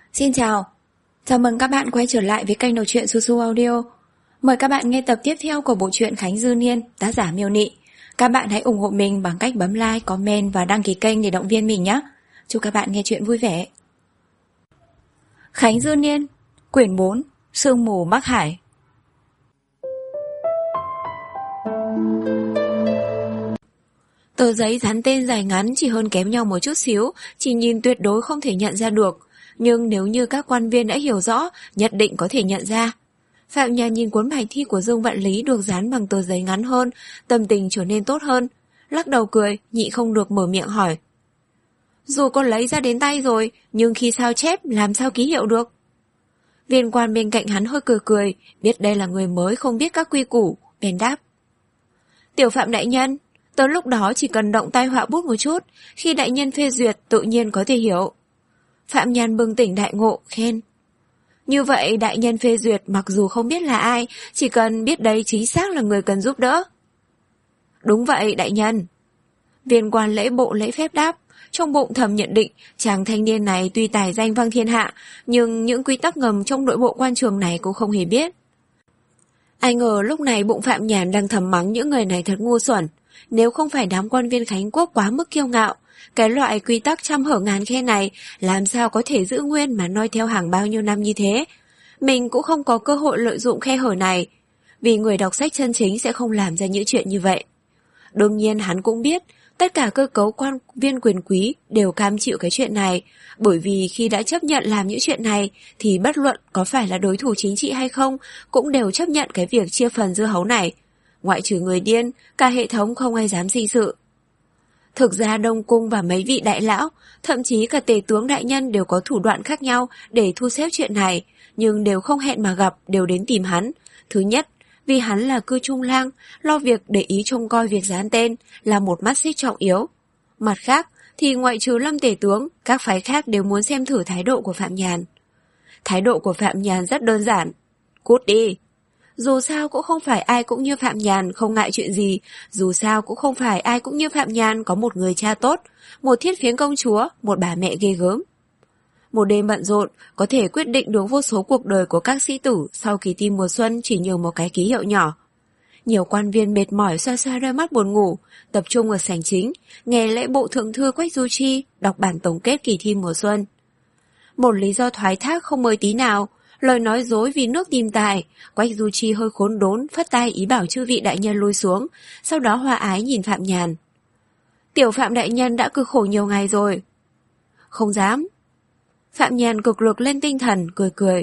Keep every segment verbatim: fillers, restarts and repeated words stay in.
Xin chào, chào mừng các bạn quay trở lại với kênh đọc truyện Su Su Audio. Mời các bạn nghe tập tiếp theo của bộ truyện Khánh Dư Niên, tác giả Miêu Nị. Các bạn hãy ủng hộ mình bằng cách bấm like, comment và đăng ký kênh để động viên mình nhé. Chúc các bạn nghe truyện vui vẻ. Khánh Dư Niên, quyển bốn, Sương mù Bắc Hải. Tờ giấy dán tên dài ngắn chỉ hơn kém nhau một chút xíu, chỉ nhìn tuyệt đối không thể nhận ra được. Nhưng nếu như các quan viên đã hiểu rõ, nhất định có thể nhận ra. Phạm Nhàn nhìn cuốn bài thi của Dương Vạn Lý được dán bằng tờ giấy ngắn hơn, tâm tình trở nên tốt hơn. Lắc đầu cười, nhị không được mở miệng hỏi. Dù con lấy ra đến tay rồi, nhưng khi sao chép làm sao ký hiệu được? Viên quan bên cạnh hắn hơi cười cười, biết đây là người mới không biết các quy củ, bèn đáp. Tiểu Phạm đại nhân, tới lúc đó chỉ cần động tay họa bút một chút, khi đại nhân phê duyệt tự nhiên có thể hiểu. Phạm Nhàn bừng tỉnh đại ngộ, khen. Như vậy đại nhân phê duyệt mặc dù không biết là ai, chỉ cần biết đấy chính xác là người cần giúp đỡ. Đúng vậy đại nhân. Viên quan lễ bộ lễ phép đáp, trong bụng thầm nhận định chàng thanh niên này tuy tài danh vang thiên hạ, nhưng những quy tắc ngầm trong nội bộ quan trường này cũng không hề biết. Ai ngờ lúc này bụng Phạm Nhàn đang thầm mắng những người này thật ngu xuẩn. Nếu không phải đám quan viên Khánh Quốc quá mức kiêu ngạo, cái loại quy tắc trăm hở ngàn khe này làm sao có thể giữ nguyên mà noi theo hàng bao nhiêu năm như thế. Mình cũng không có cơ hội lợi dụng khe hở này, vì người đọc sách chân chính sẽ không làm ra những chuyện như vậy. Đương nhiên hắn cũng biết, tất cả cơ cấu quan viên quyền quý đều cam chịu cái chuyện này, bởi vì khi đã chấp nhận làm những chuyện này thì bất luận có phải là đối thủ chính trị hay không cũng đều chấp nhận cái việc chia phần dưa hấu này. Ngoại trừ người điên, cả hệ thống không ai dám sinh sự. Thực ra Đông Cung và mấy vị đại lão, thậm chí cả tề tướng đại nhân đều có thủ đoạn khác nhau để thu xếp chuyện này, nhưng đều không hẹn mà gặp, đều đến tìm hắn. Thứ nhất, vì hắn là cư trung lang, lo việc để ý trông coi việc dán tên, là một mắt xích trọng yếu. Mặt khác, thì ngoại trừ Lâm tể tướng, các phái khác đều muốn xem thử thái độ của Phạm Nhàn. Thái độ của Phạm Nhàn rất đơn giản. Cút đi! Dù sao cũng không phải ai cũng như Phạm Nhàn không ngại chuyện gì, dù sao cũng không phải ai cũng như Phạm Nhàn có một người cha tốt, một thiết phiến công chúa, một bà mẹ ghê gớm. Một đêm bận rộn, có thể quyết định được vô số cuộc đời của các sĩ tử sau kỳ thi mùa xuân chỉ nhờ một cái ký hiệu nhỏ. Nhiều quan viên mệt mỏi xoa xoa đôi mắt buồn ngủ, tập trung ở sảnh chính, nghe lễ bộ thượng thư Quách Du Chi đọc bản tổng kết kỳ thi mùa xuân. Một lý do thoái thác không mới tí nào, lời nói dối vì nước tìm tài, Quách Du Chi hơi khốn đốn, phất tay ý bảo chư vị đại nhân lui xuống, sau đó hòa ái nhìn Phạm Nhàn. Tiểu Phạm đại nhân đã cực khổ nhiều ngày rồi. Không dám. Phạm Nhàn cực lực lên tinh thần, cười cười.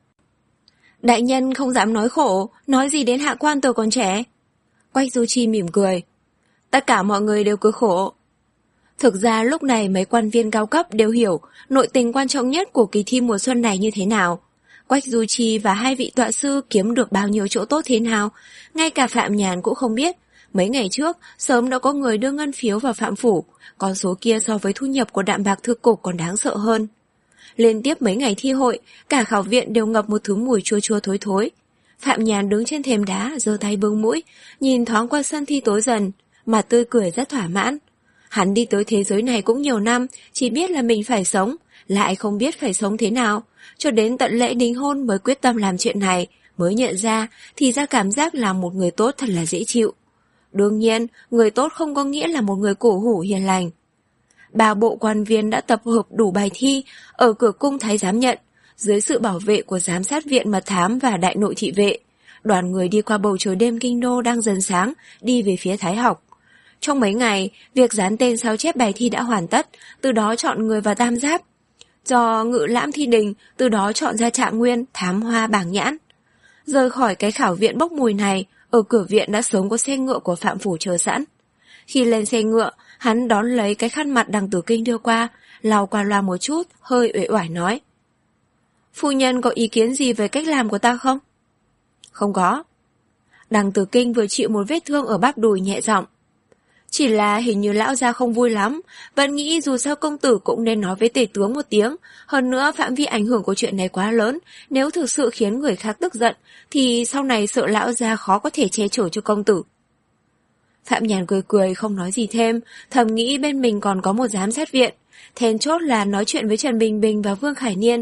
Đại nhân không dám nói khổ, nói gì đến hạ quan tôi còn trẻ. Quách Du Chi mỉm cười. Tất cả mọi người đều cực khổ. Thực ra lúc này mấy quan viên cao cấp đều hiểu nội tình quan trọng nhất của kỳ thi mùa xuân này như thế nào. Quách Du Chi và hai vị tọa sư kiếm được bao nhiêu chỗ tốt thế nào, ngay cả Phạm Nhàn cũng không biết. Mấy ngày trước, sớm đã có người đưa ngân phiếu vào Phạm Phủ, con số kia so với thu nhập của đạm bạc thư cục còn đáng sợ hơn. Liên tiếp mấy ngày thi hội, cả khảo viện đều ngập một thứ mùi chua chua thối thối. Phạm Nhàn đứng trên thềm đá, giơ tay bưng mũi, nhìn thoáng qua sân thi tối dần, mà tươi cười rất thỏa mãn. Hắn đi tới thế giới này cũng nhiều năm, chỉ biết là mình phải sống, lại không biết phải sống thế nào. Cho đến tận lễ đính hôn mới quyết tâm làm chuyện này, mới nhận ra thì ra cảm giác làm một người tốt thật là dễ chịu. Đương nhiên, người tốt không có nghĩa là một người cổ hủ hiền lành. Ba bộ quan viên đã tập hợp đủ bài thi, ở cửa cung thái giám nhận, dưới sự bảo vệ của giám sát viện mật thám và đại nội thị vệ. Đoàn người đi qua bầu trời đêm kinh đô đang dần sáng, đi về phía Thái học. Trong mấy ngày, việc dán tên sao chép bài thi đã hoàn tất, từ đó chọn người vào tam giáp. Do Ngự Lãm thi đình, từ đó chọn ra Trạng Nguyên, Thám Hoa, Bảng Nhãn. Rời khỏi cái khảo viện bốc mùi này, ở cửa viện đã sớm có xe ngựa của Phạm Phủ chờ sẵn. Khi lên xe ngựa, hắn đón lấy cái khăn mặt Đằng Tử Kinh đưa qua, lau qua loa một chút, hơi uể oải nói. Phu nhân có ý kiến gì về cách làm của ta không? Không có. Đằng Tử Kinh vừa chịu một vết thương ở bắp đùi nhẹ giọng. Chỉ là hình như lão gia không vui lắm, vẫn nghĩ dù sao công tử cũng nên nói với tể tướng một tiếng, hơn nữa phạm vi ảnh hưởng của chuyện này quá lớn, nếu thực sự khiến người khác tức giận, thì sau này sợ lão gia khó có thể che chở cho công tử. Phạm Nhàn cười cười không nói gì thêm, thầm nghĩ bên mình còn có một giám sát viện, then chốt là nói chuyện với Trần Bình Bình và Vương Khải Niên,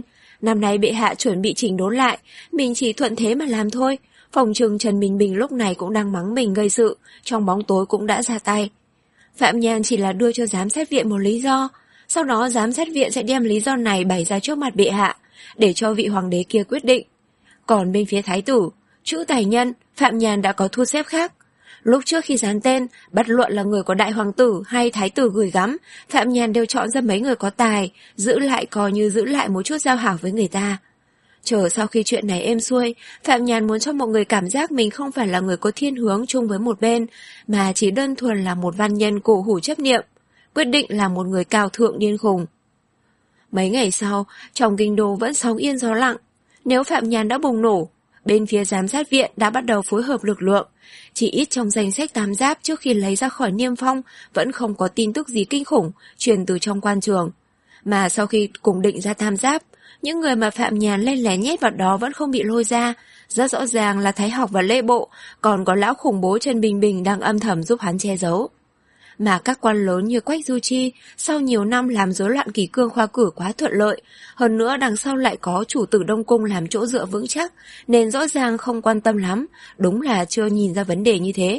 Năm nay bệ hạ chuẩn bị chỉnh đốn lại, mình chỉ thuận thế mà làm thôi. Phòng trừng Trần Bình Bình lúc này cũng đang mắng mình gây sự, trong bóng tối cũng đã ra tay. Phạm Nhàn chỉ là đưa cho giám sát viện một lý do, sau đó giám sát viện sẽ đem lý do này bày ra trước mặt bệ hạ, để cho vị hoàng đế kia quyết định. Còn bên phía thái tử, chữ tài nhân, Phạm Nhàn đã có thu xếp khác. Lúc trước khi dán tên, bất luận là người có đại hoàng tử hay thái tử gửi gắm, Phạm Nhàn đều chọn ra mấy người có tài, giữ lại coi như giữ lại một chút giao hảo với người ta. Chờ sau khi chuyện này êm xuôi, Phạm Nhàn muốn cho mọi người cảm giác mình không phải là người có thiên hướng chung với một bên, mà chỉ đơn thuần là một văn nhân cổ hủ chấp niệm, quyết định là một người cao thượng điên khùng. Mấy ngày sau, trong kinh đô vẫn sóng yên gió lặng. Nếu Phạm Nhàn đã bùng nổ, bên phía giám sát viện đã bắt đầu phối hợp lực lượng. Chỉ ít trong danh sách tam giáp trước khi lấy ra khỏi niêm phong vẫn không có tin tức gì kinh khủng truyền từ trong quan trường. Mà sau khi cùng định ra tam giáp, những người mà Phạm Nhàn len lén nhét vào đó vẫn không bị lôi ra. Rất rõ ràng là Thái Học và Lê Bộ, còn có lão khủng bố Trần Bình Bình đang âm thầm giúp hắn che giấu. Mà các quan lớn như Quách Du Chi sau nhiều năm làm rối loạn kỷ cương khoa cử quá thuận lợi, hơn nữa đằng sau lại có chủ tử Đông Cung làm chỗ dựa vững chắc, nên rõ ràng không quan tâm lắm, đúng là chưa nhìn ra vấn đề như thế.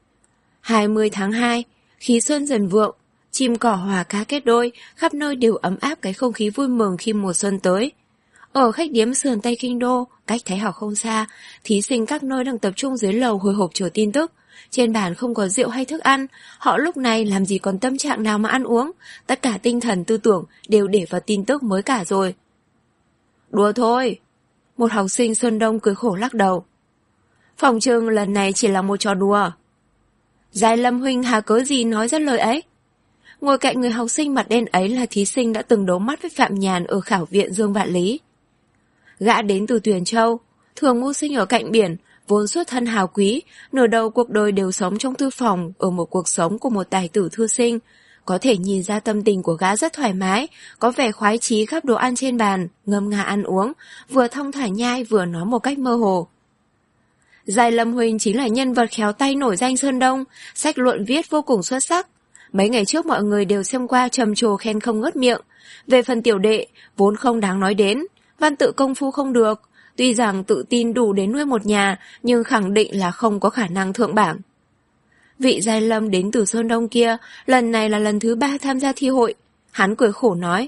hai mươi tháng hai, khí xuân dần vượng, chim cỏ hòa cá kết đôi, khắp nơi đều ấm áp cái không khí vui mừng khi mùa xuân tới. Ở khách điếm sườn Tây Kinh Đô, cách Thái Học không xa, thí sinh các nơi đang tập trung dưới lầu hồi hộp chờ tin tức. Trên bàn không có rượu hay thức ăn, họ lúc này làm gì còn tâm trạng nào mà ăn uống, tất cả tinh thần tư tưởng đều để vào tin tức mới cả rồi. Đùa thôi, một học sinh Sơn Đông cười khổ lắc đầu. Phòng trừng lần này chỉ là một trò đùa. Giai Lâm huynh hà cớ gì nói ra lời ấy? Ngồi cạnh người học sinh mặt đen ấy là thí sinh đã từng đấu mắt với Phạm Nhàn ở khảo viện Dương Vạn Lý. Gã đến từ Tuyền Châu, thường mưu sinh ở cạnh biển, vốn xuất thân hào quý, nửa đầu cuộc đời đều sống trong thư phòng ở một cuộc sống của một tài tử thư sinh. Có thể nhìn ra tâm tình của gã rất thoải mái, có vẻ khoái chí gắp đồ ăn trên bàn, ngâm nga ăn uống, vừa thong thả nhai vừa nói một cách mơ hồ. Giai Lâm huynh chính là nhân vật khéo tay nổi danh Sơn Đông, sách luận viết vô cùng xuất sắc. Mấy ngày trước mọi người đều xem qua trầm trồ khen không ngớt miệng. Về phần tiểu đệ, vốn không đáng nói đến, văn tự công phu không được. Tuy rằng tự tin đủ để nuôi một nhà, nhưng khẳng định là không có khả năng thượng bảng. Vị Giai Lâm đến từ Sơn Đông kia, lần này là lần thứ ba tham gia thi hội. Hắn cười khổ nói.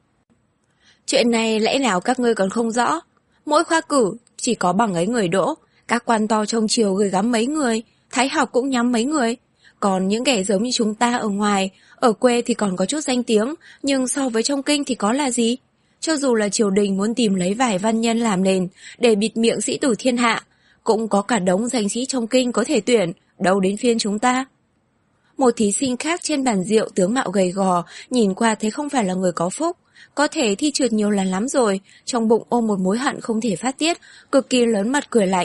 Chuyện này lẽ nào các ngươi còn không rõ? Mỗi khoa cử chỉ có bằng ấy người đỗ, các quan to trong triều gửi gắm mấy người, Thái Học cũng nhắm mấy người. Còn những kẻ giống như chúng ta ở ngoài, ở quê thì còn có chút danh tiếng, nhưng so với trong kinh thì có là gì? Cho dù là triều đình muốn tìm lấy vài văn nhân làm nền để bịt miệng sĩ tử thiên hạ, cũng có cả đống danh sĩ trong kinh có thể tuyển, đâu đến phiên chúng ta. Một thí sinh khác trên bàn rượu tướng mạo gầy gò, nhìn qua thấy không phải là người có phúc, có thể thi trượt nhiều lần lắm rồi, trong bụng ôm một mối hận không thể phát tiết, cực kỳ lớn mặt cười lạnh.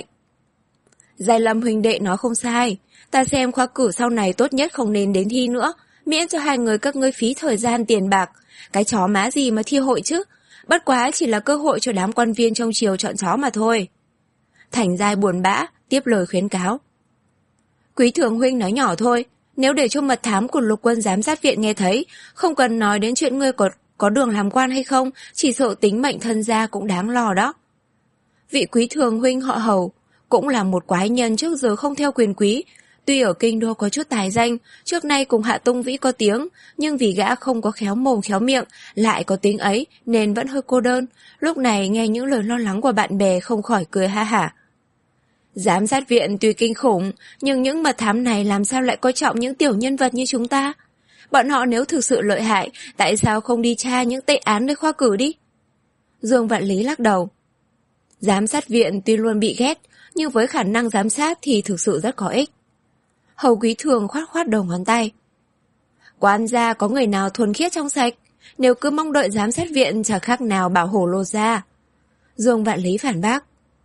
Giai Lâm huynh đệ nói không sai, ta xem khoa cử sau này tốt nhất không nên đến thi nữa, miễn cho hai người các ngươi phí thời gian tiền bạc, cái chó má gì mà thi hội chứ, bất quá chỉ là cơ hội cho đám quan viên trong triều chọn chó mà thôi. Thành Giai buồn bã, tiếp lời khuyến cáo. Quý thượng huynh nói nhỏ thôi, nếu để cho mật thám của lục quân giám sát viện nghe thấy, không cần nói đến chuyện ngươi có, có đường làm quan hay không, chỉ sợ tính mệnh thân gia cũng đáng lo đó. Vị quý thường huynh họ Hầu, cũng là một quái nhân trước giờ không theo quyền quý, tuy ở kinh đô có chút tài danh, trước nay cùng Hạ Tung Vĩ có tiếng, nhưng vì gã không có khéo mồm khéo miệng, lại có tiếng ấy nên vẫn hơi cô đơn, lúc này nghe những lời lo lắng của bạn bè không khỏi cười ha hả. Giám sát viện tuy kinh khủng, nhưng những mật thám này làm sao lại coi trọng những tiểu nhân vật như chúng ta? Bọn họ nếu thực sự lợi hại, tại sao không đi tra những tệ án nơi khoa cử đi? Dương Vạn Lý lắc đầu. Giám sát viện tuy luôn bị ghét, nhưng với khả năng giám sát thì thực sự rất có ích. Hầu Quý Thường khoát khoát đầu ngón tay. Quan gia có người nào thuần khiết trong sạch, nếu cứ mong đợi giám sát viện chẳng khác nào bảo hổ lột ra. Dương Vạn Lý phản bác.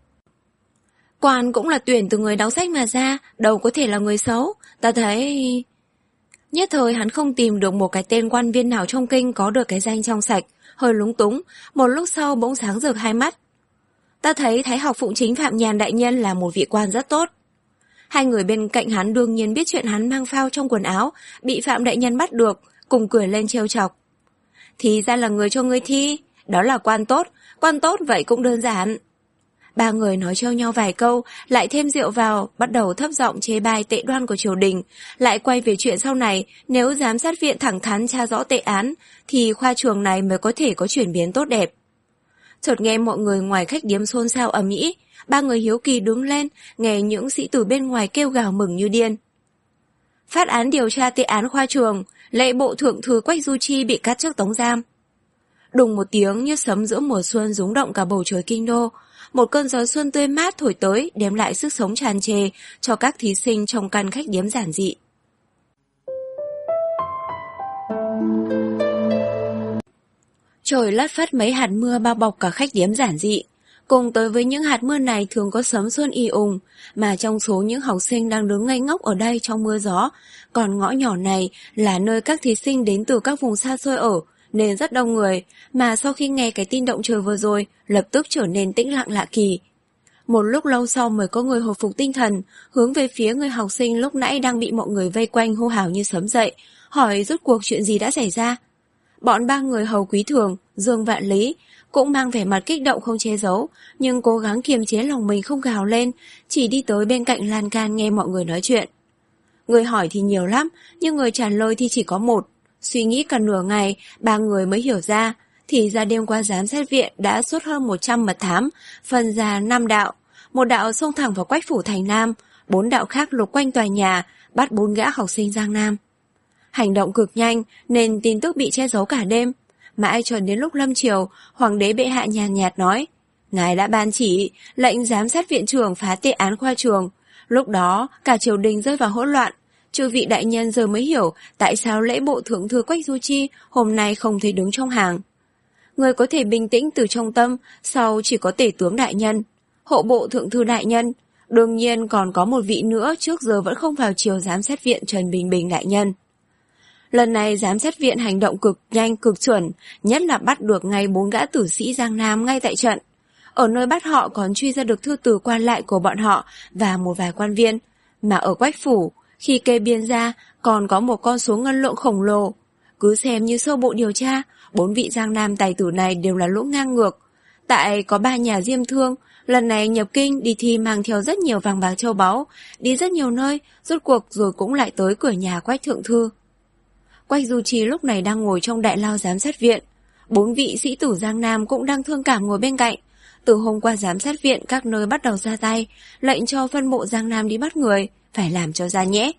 Quan cũng là tuyển từ người đọc sách mà ra, đâu có thể là người xấu, ta thấy... Nhất thời hắn không tìm được một cái tên quan viên nào trong kinh có được cái danh trong sạch, hơi lúng túng, một lúc sau bỗng sáng rực hai mắt. Ta thấy Thái Học Phụng Chính Phạm Nhàn đại nhân là một vị quan rất tốt. Hai người bên cạnh hắn đương nhiên biết chuyện hắn mang phao trong quần áo, bị Phạm đại nhân bắt được, cùng cười lên trêu chọc. Thì ra là người cho ngươi thi, đó là quan tốt, Quan tốt vậy cũng đơn giản. Ba người nói trêu nhau vài câu, lại thêm rượu vào, bắt đầu thấp giọng chê bai tệ đoan của triều đình, lại quay về chuyện sau này, nếu giám sát viện thẳng thắn tra rõ tệ án, thì khoa trường này mới có thể có chuyển biến tốt đẹp. Chợt nghe mọi người ngoài khách điếm xôn xao ầm ĩ, ba người hiếu kỳ đứng lên, nghe những sĩ tử bên ngoài kêu gào mừng như điên. Phát án điều tra tệ án khoa trường, lệ bộ thượng thư Quách Du Chi bị cắt chức tống giam. Đùng một tiếng như sấm giữa mùa xuân rúng động cả bầu trời kinh đô. Một cơn gió xuân tươi mát thổi tới, đem lại sức sống tràn trề cho các thí sinh trong căn khách điếm giản dị. Trời lất phất mấy hạt mưa bao bọc cả khách điếm giản dị. Cùng tới với những hạt mưa này thường có sấm xuân y ùng, mà trong số những học sinh đang đứng ngây ngốc ở đây trong mưa gió, còn ngõ nhỏ này là nơi các thí sinh đến từ các vùng xa xôi ở, nên rất đông người, mà sau khi nghe cái tin động trời vừa rồi, lập tức trở nên tĩnh lặng lạ kỳ. Một lúc lâu sau mới có người hồi phục tinh thần, hướng về phía người học sinh lúc nãy đang bị mọi người vây quanh hô hào như sấm dậy, hỏi rốt cuộc chuyện gì đã xảy ra. Bọn ba người Hầu Quý Thường, Dương Vạn Lý cũng mang vẻ mặt kích động không che giấu, nhưng cố gắng kiềm chế lòng mình không gào lên, chỉ đi tới bên cạnh lan can nghe mọi người nói chuyện. Người hỏi thì nhiều lắm, nhưng người trả lời thì chỉ có một. Suy nghĩ cả nửa ngày, ba người mới hiểu ra, thì ra đêm qua giám sát viện đã xuất hơn một trăm mật thám, phân ra năm đạo. Một đạo xông thẳng vào Quách phủ thành Nam, bốn đạo khác lục quanh tòa nhà, bắt bốn gã học sinh Giang Nam. Hành động cực nhanh nên tin tức bị che giấu cả đêm. Mãi cho đến lúc lâm chiều, hoàng đế bệ hạ nhàn nhạt nói, ngài đã ban chỉ, lệnh giám sát viện trưởng phá tệ án khoa trường. Lúc đó, cả triều đình rơi vào hỗn loạn. Chư vị đại nhân giờ mới hiểu tại sao lễ bộ thượng thư Quách Du Chi hôm nay không thể đứng trong hàng. Người có thể bình tĩnh từ trong tâm, sau chỉ có tể tướng đại nhân, hộ bộ thượng thư đại nhân. Đương nhiên còn có một vị nữa trước giờ vẫn không vào chiều giám sát viện Trần Bình Bình đại nhân. Lần này giám sát viện hành động cực nhanh cực chuẩn, nhất là bắt được ngay bốn gã tử sĩ Giang Nam ngay tại trận. Ở nơi bắt họ còn truy ra được thư từ quan lại của bọn họ và một vài quan viên, mà ở Quách phủ, khi kê biên ra còn có một con số ngân lượng khổng lồ. Cứ xem như sơ bộ điều tra, bốn vị Giang Nam tài tử này đều là lũ ngang ngược. Tại có ba nhà diêm thương, lần này nhập kinh đi thi mang theo rất nhiều vàng bạc châu báu, đi rất nhiều nơi, rốt cuộc rồi cũng lại tới cửa nhà Quách thượng thư. Quách Du Chi lúc này đang ngồi trong đại lao giám sát viện. Bốn vị sĩ tử Giang Nam cũng đang thương cảm ngồi bên cạnh. Từ hôm qua giám sát viện các nơi bắt đầu ra tay, lệnh cho phân bộ Giang Nam đi bắt người, phải làm cho ra nhẽ.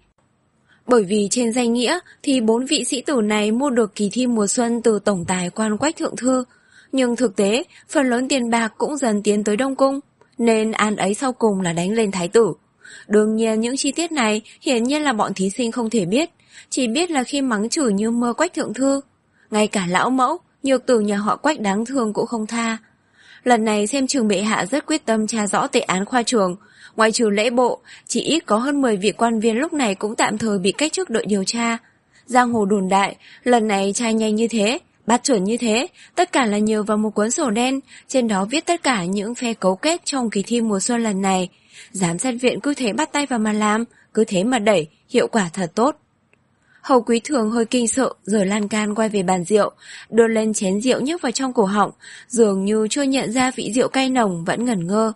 Bởi vì trên danh nghĩa thì bốn vị sĩ tử này mua được kỳ thi mùa xuân từ tổng tài quan Quách thượng thư, nhưng thực tế phần lớn tiền bạc cũng dần tiến tới Đông Cung, nên án ấy sau cùng là đánh lên thái tử. Đương nhiên những chi tiết này hiển nhiên là bọn thí sinh không thể biết, chỉ biết là khi mắng chửi như mưa Quách thượng thư. Ngay cả lão mẫu, nhược tử nhà họ Quách đáng thương cũng không tha. Lần này xem chừng bệ hạ rất quyết tâm tra rõ tệ án khoa trường. Ngoài trừ lễ bộ, chỉ ít có hơn mười vị quan viên lúc này cũng tạm thời bị cách chức đội điều tra. Giang hồ đồn đại, lần này tra nhanh như thế, bắt chuẩn như thế, tất cả là nhờ vào một cuốn sổ đen, trên đó viết tất cả những phe cấu kết trong kỳ thi mùa xuân lần này. Giám sát viện cứ thế bắt tay vào mà làm, cứ thế mà đẩy, hiệu quả thật tốt. Hầu Quý Thường hơi kinh sợ, rồi lan can quay về bàn rượu, đưa lên chén rượu nhấc vào trong cổ họng, dường như chưa nhận ra vị rượu cay nồng vẫn ngẩn ngơ.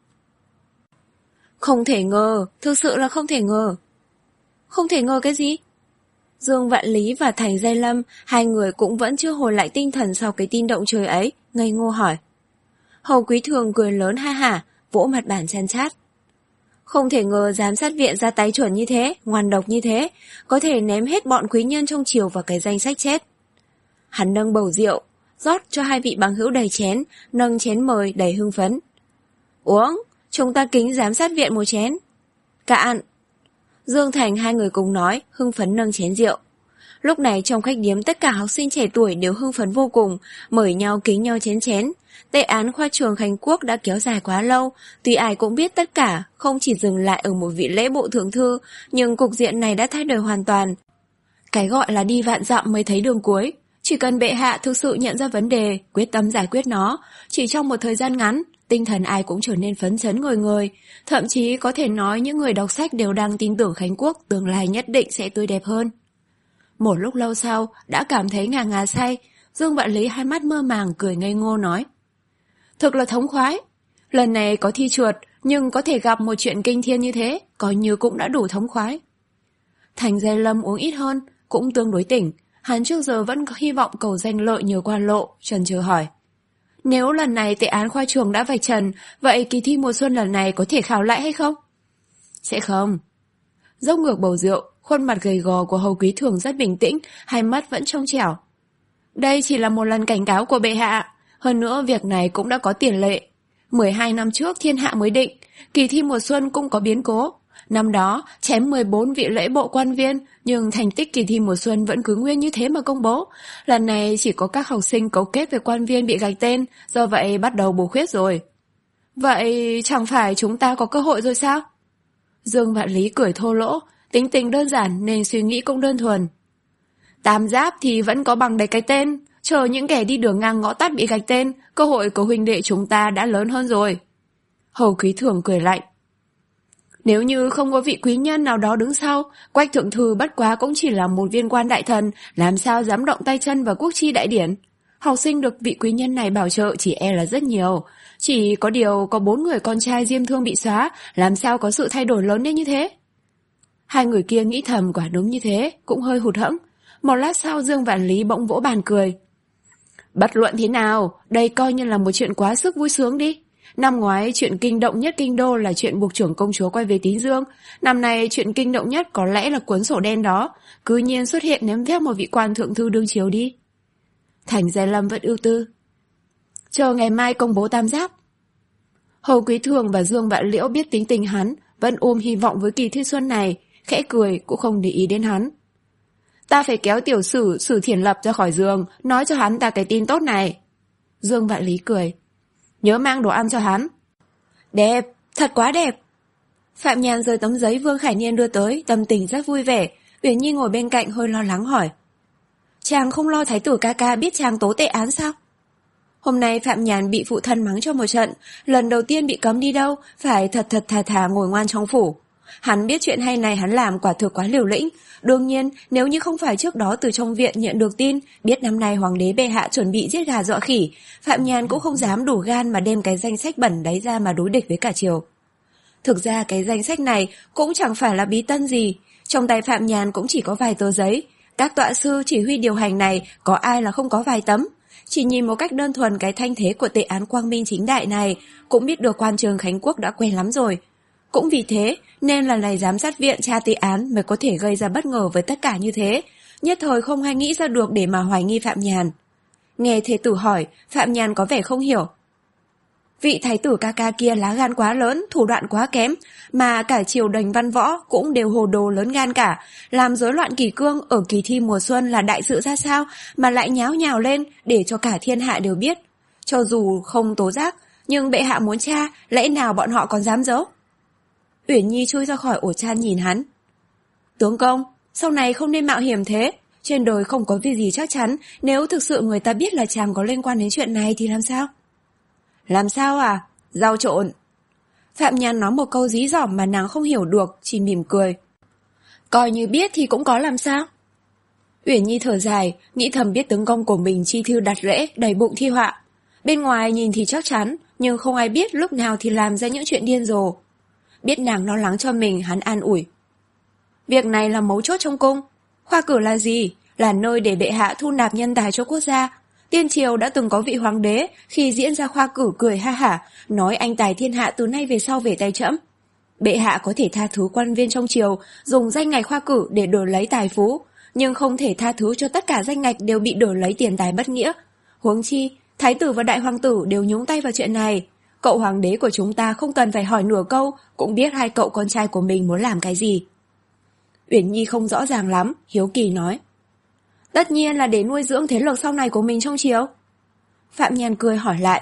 Không thể ngờ, thực sự là không thể ngờ. Không thể ngờ cái gì? Dương Vạn Lý và Thành Giai Lâm, hai người cũng vẫn chưa hồi lại tinh thần sau cái tin động trời ấy, ngây ngô hỏi. Hầu Quý Thường cười lớn ha hả, vỗ mặt bàn chăn chát. Không thể ngờ giám sát viện ra tay chuẩn như thế, ngoan độc như thế, có thể ném hết bọn quý nhân trong triều vào cái danh sách chết. Hắn nâng bầu rượu, rót cho hai vị bằng hữu đầy chén, nâng chén mời đầy hưng phấn. Uống, chúng ta kính giám sát viện một chén. Cạn. Dương Thành hai người cùng nói, hưng phấn nâng chén rượu. Lúc này trong khách điếm tất cả học sinh trẻ tuổi đều hưng phấn vô cùng, mời nhau kính nhau chén chén. Tệ án khoa trường Khánh Quốc đã kéo dài quá lâu, tuy ai cũng biết tất cả, không chỉ dừng lại ở một vị lễ bộ thượng thư, nhưng cục diện này đã thay đổi hoàn toàn. Cái gọi là đi vạn dặm mới thấy đường cuối, chỉ cần bệ hạ thực sự nhận ra vấn đề, quyết tâm giải quyết nó, chỉ trong một thời gian ngắn, tinh thần ai cũng trở nên phấn chấn ngời ngời, thậm chí có thể nói những người đọc sách đều đang tin tưởng Khánh Quốc tương lai nhất định sẽ tươi đẹp hơn. Một lúc lâu sau, đã cảm thấy ngà ngà say, Dương Vạn Lý hai mắt mơ màng cười ngây ngô nói. Thực là thống khoái. Lần này có thi trượt, nhưng có thể gặp một chuyện kinh thiên như thế, coi như cũng đã đủ thống khoái. Thành Gia Lâm uống ít hơn, cũng tương đối tỉnh. Hắn trước giờ vẫn có hy vọng cầu danh lợi nhờ quan lộ, chần chừ hỏi. Nếu lần này tệ án khoa trường đã vạch trần, vậy kỳ thi mùa xuân lần này có thể khảo lại hay không? Sẽ không. Dốc ngược bầu rượu, khuôn mặt gầy gò của Hầu Quý Thường rất bình tĩnh, hai mắt vẫn trong trẻo. Đây chỉ là một lần cảnh cáo của bệ hạ, hơn nữa việc này cũng đã có tiền lệ. mười hai năm trước thiên hạ mới định, kỳ thi mùa xuân cũng có biến cố. Năm đó chém mười bốn vị lễ bộ quan viên, nhưng thành tích kỳ thi mùa xuân vẫn cứ nguyên như thế mà công bố. Lần này chỉ có các học sinh cấu kết với quan viên bị gạch tên, do vậy bắt đầu bổ khuyết rồi. Vậy chẳng phải chúng ta có cơ hội rồi sao? Dương Vạn Lý cười thô lỗ, tính tình đơn giản nên suy nghĩ cũng đơn thuần. Tam giáp thì vẫn có bằng đầy cái tên, chờ những kẻ đi đường ngang ngõ tắt bị gạch tên, cơ hội của huynh đệ chúng ta đã lớn hơn rồi. Hầu Quý Thường cười lạnh. Nếu như không có vị quý nhân nào đó đứng sau, Quách thượng thư bất quá cũng chỉ là một viên quan đại thần, làm sao dám động tay chân vào quốc chi đại điển. Học sinh được vị quý nhân này bảo trợ chỉ e là rất nhiều. Chỉ có điều có bốn người con trai Diêm Thương bị xóa, làm sao có sự thay đổi lớn đến như thế? Hai người kia nghĩ thầm quả đúng như thế, cũng hơi hụt hẫng. Một lát sau Dương Vạn Lý bỗng vỗ bàn cười. Bất luận thế nào, đây coi như là một chuyện quá sức vui sướng đi. Năm ngoái chuyện kinh động nhất kinh đô là chuyện buộc trưởng công chúa quay về Tín Dương. Năm nay chuyện kinh động nhất có lẽ là cuốn sổ đen đó, cứ nhiên xuất hiện ném vét một vị quan thượng thư đương chiếu đi. Thành Gia Lâm vẫn ưu tư. Chờ ngày mai công bố tam giáp. Hầu Quý Thường và Dương Vạn Liễu biết tính tình hắn, vẫn ôm hy vọng với kỳ thi xuân này, khẽ cười cũng không để ý đến hắn. Ta phải kéo tiểu sử, Sử Thiển Lập ra khỏi giường, nói cho hắn ta cái tin tốt này. Dương Vạn Lý cười. Nhớ mang đồ ăn cho hắn. Đẹp, thật quá đẹp. Phạm Nhàn rời tấm giấy Vương Khải Niên đưa tới, tâm tình rất vui vẻ. Uyển Nhi ngồi bên cạnh hơi lo lắng hỏi. Chàng không lo thái tử ca ca biết chàng tố tệ án sao? Hôm nay Phạm Nhàn bị phụ thân mắng cho một trận, lần đầu tiên bị cấm đi đâu, phải thật thật thà thà ngồi ngoan trong phủ. Hắn biết chuyện hay này hắn làm quả thực quá liều lĩnh. Đương nhiên, nếu như không phải trước đó từ trong viện nhận được tin, biết năm nay hoàng đế bệ hạ chuẩn bị giết gà dọa khỉ, Phạm Nhàn cũng không dám đủ gan mà đem cái danh sách bẩn đấy ra mà đối địch với cả triều. Thực ra cái danh sách này cũng chẳng phải là bí tân gì, trong tay Phạm Nhàn cũng chỉ có vài tờ giấy. Các tọa sư chỉ huy điều hành này có ai là không có vài tấm. Chỉ nhìn một cách đơn thuần cái thanh thế của tệ án quang minh chính đại này, cũng biết được quan trường Khánh Quốc đã quen lắm rồi. Cũng vì thế nên lần này giám sát viện tra tệ án mới có thể gây ra bất ngờ với tất cả như thế, nhất thời không ai nghĩ ra được để mà hoài nghi Phạm Nhàn. Nghe thế tử hỏi, Phạm Nhàn có vẻ không hiểu. Vị thái tử ca ca kia lá gan quá lớn, thủ đoạn quá kém, mà cả triều đình văn võ cũng đều hồ đồ lớn gan cả, làm rối loạn kỷ cương ở kỳ thi mùa xuân là đại sự ra sao mà lại nháo nhào lên để cho cả thiên hạ đều biết. Cho dù không tố giác, nhưng bệ hạ muốn tra, lẽ nào bọn họ còn dám giấu? Uyển Nhi chui ra khỏi ổ chăn nhìn hắn. Tướng công, sau này không nên mạo hiểm thế. Trên đời không có việc gì chắc chắn, nếu thực sự người ta biết là chàng có liên quan đến chuyện này thì làm sao? Làm sao à? Rau trộn. Phạm Nhàn nói một câu dí dỏm mà nàng không hiểu được, chỉ mỉm cười. Coi như biết thì cũng có làm sao? Uyển Nhi thở dài, nghĩ thầm biết tướng công của mình chi thư đặt rễ, đầy bụng thi họa. Bên ngoài nhìn thì chắc chắn, nhưng không ai biết lúc nào thì làm ra những chuyện điên rồ. Biết nàng lo lắng cho mình, hắn an ủi. Việc này là mấu chốt trong cung. Khoa cử là gì? Là nơi để bệ hạ thu nạp nhân tài cho quốc gia. Tiên triều đã từng có vị hoàng đế khi diễn ra khoa cử cười ha hả, nói anh tài thiên hạ từ nay về sau về tay trẫm. Bệ hạ có thể tha thứ quan viên trong triều dùng danh ngạch khoa cử để đổi lấy tài phú, nhưng không thể tha thứ cho tất cả danh ngạch đều bị đổi lấy tiền tài bất nghĩa. Huống chi, thái tử và đại hoàng tử đều nhúng tay vào chuyện này. Cậu hoàng đế của chúng ta không cần phải hỏi nửa câu, cũng biết hai cậu con trai của mình muốn làm cái gì. Uyển Nhi không rõ ràng lắm, hiếu kỳ nói. Tất nhiên là để nuôi dưỡng thế lực sau này của mình trong triều. Phạm Nhàn cười hỏi lại.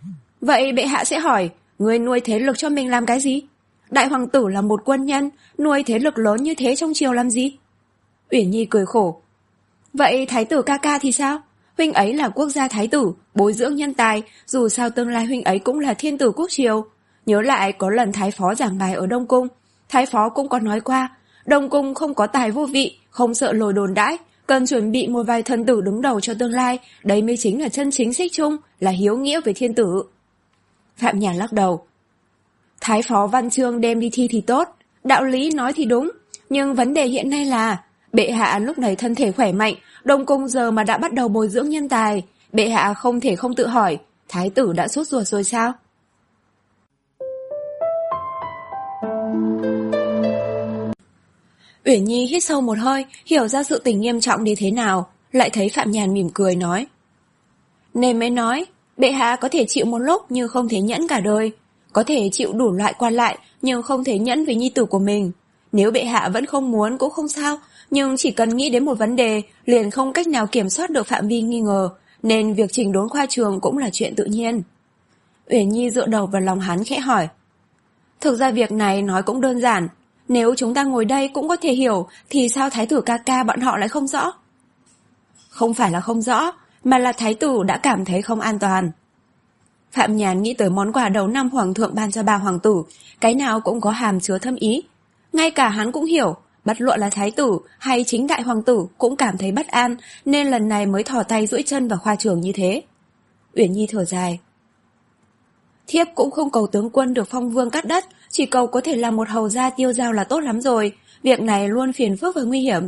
Vậy bệ hạ sẽ hỏi, ngươi nuôi thế lực cho mình làm cái gì? Đại hoàng tử là một quân nhân, nuôi thế lực lớn như thế trong triều làm gì? Uyển Nhi cười khổ. Vậy thái tử ca ca thì sao? Huynh ấy là quốc gia thái tử, bồi dưỡng nhân tài, dù sao tương lai huynh ấy cũng là thiên tử quốc triều. Nhớ lại có lần thái phó giảng bài ở Đông Cung, thái phó cũng có nói qua, Đông Cung không có tài vô vị, không sợ lồi đồn đãi, cần chuẩn bị một vài thần tử đứng đầu cho tương lai, đấy mới chính là chân chính xích chung, là hiếu nghĩa với thiên tử. Phạm Nhàn lắc đầu. Thái phó Văn Chương đem đi thi thì tốt, đạo lý nói thì đúng, nhưng vấn đề hiện nay là bệ hạ lúc này thân thể khỏe mạnh, Đông Cung giờ mà đã bắt đầu bồi dưỡng nhân tài, bệ hạ không thể không tự hỏi, thái tử đã sốt ruột rồi sao? Uyển Nhi hít sâu một hơi, hiểu ra sự tình nghiêm trọng đến thế nào, lại thấy Phạm Nhàn mỉm cười nói. Nên mới nói, bệ hạ có thể chịu một lúc nhưng không thể nhẫn cả đời, có thể chịu đủ loại quan lại nhưng không thể nhẫn với nhi tử của mình. Nếu bệ hạ vẫn không muốn cũng không sao, nhưng chỉ cần nghĩ đến một vấn đề liền không cách nào kiểm soát được phạm vi nghi ngờ, nên việc chỉnh đốn khoa trường cũng là chuyện tự nhiên. Uyển Nhi dựa đầu vào lòng hắn khẽ hỏi. Thực ra việc này nói cũng đơn giản, nếu chúng ta ngồi đây cũng có thể hiểu, thì sao thái tử ca ca bọn họ lại không rõ? Không phải là không rõ, mà là thái tử đã cảm thấy không an toàn. Phạm Nhàn nghĩ tới món quà đầu năm hoàng thượng ban cho ba hoàng tử, cái nào cũng có hàm chứa thâm ý. Ngay cả hắn cũng hiểu, bất luận là thái tử hay chính đại hoàng tử cũng cảm thấy bất an, nên lần này mới thò tay duỗi chân vào khoa trường như thế. Uyển Nhi thở dài. Thiếp cũng không cầu tướng quân được phong vương cắt đất, chỉ cầu có thể làm một hầu gia tiêu dao là tốt lắm rồi, việc này luôn phiền phức và nguy hiểm.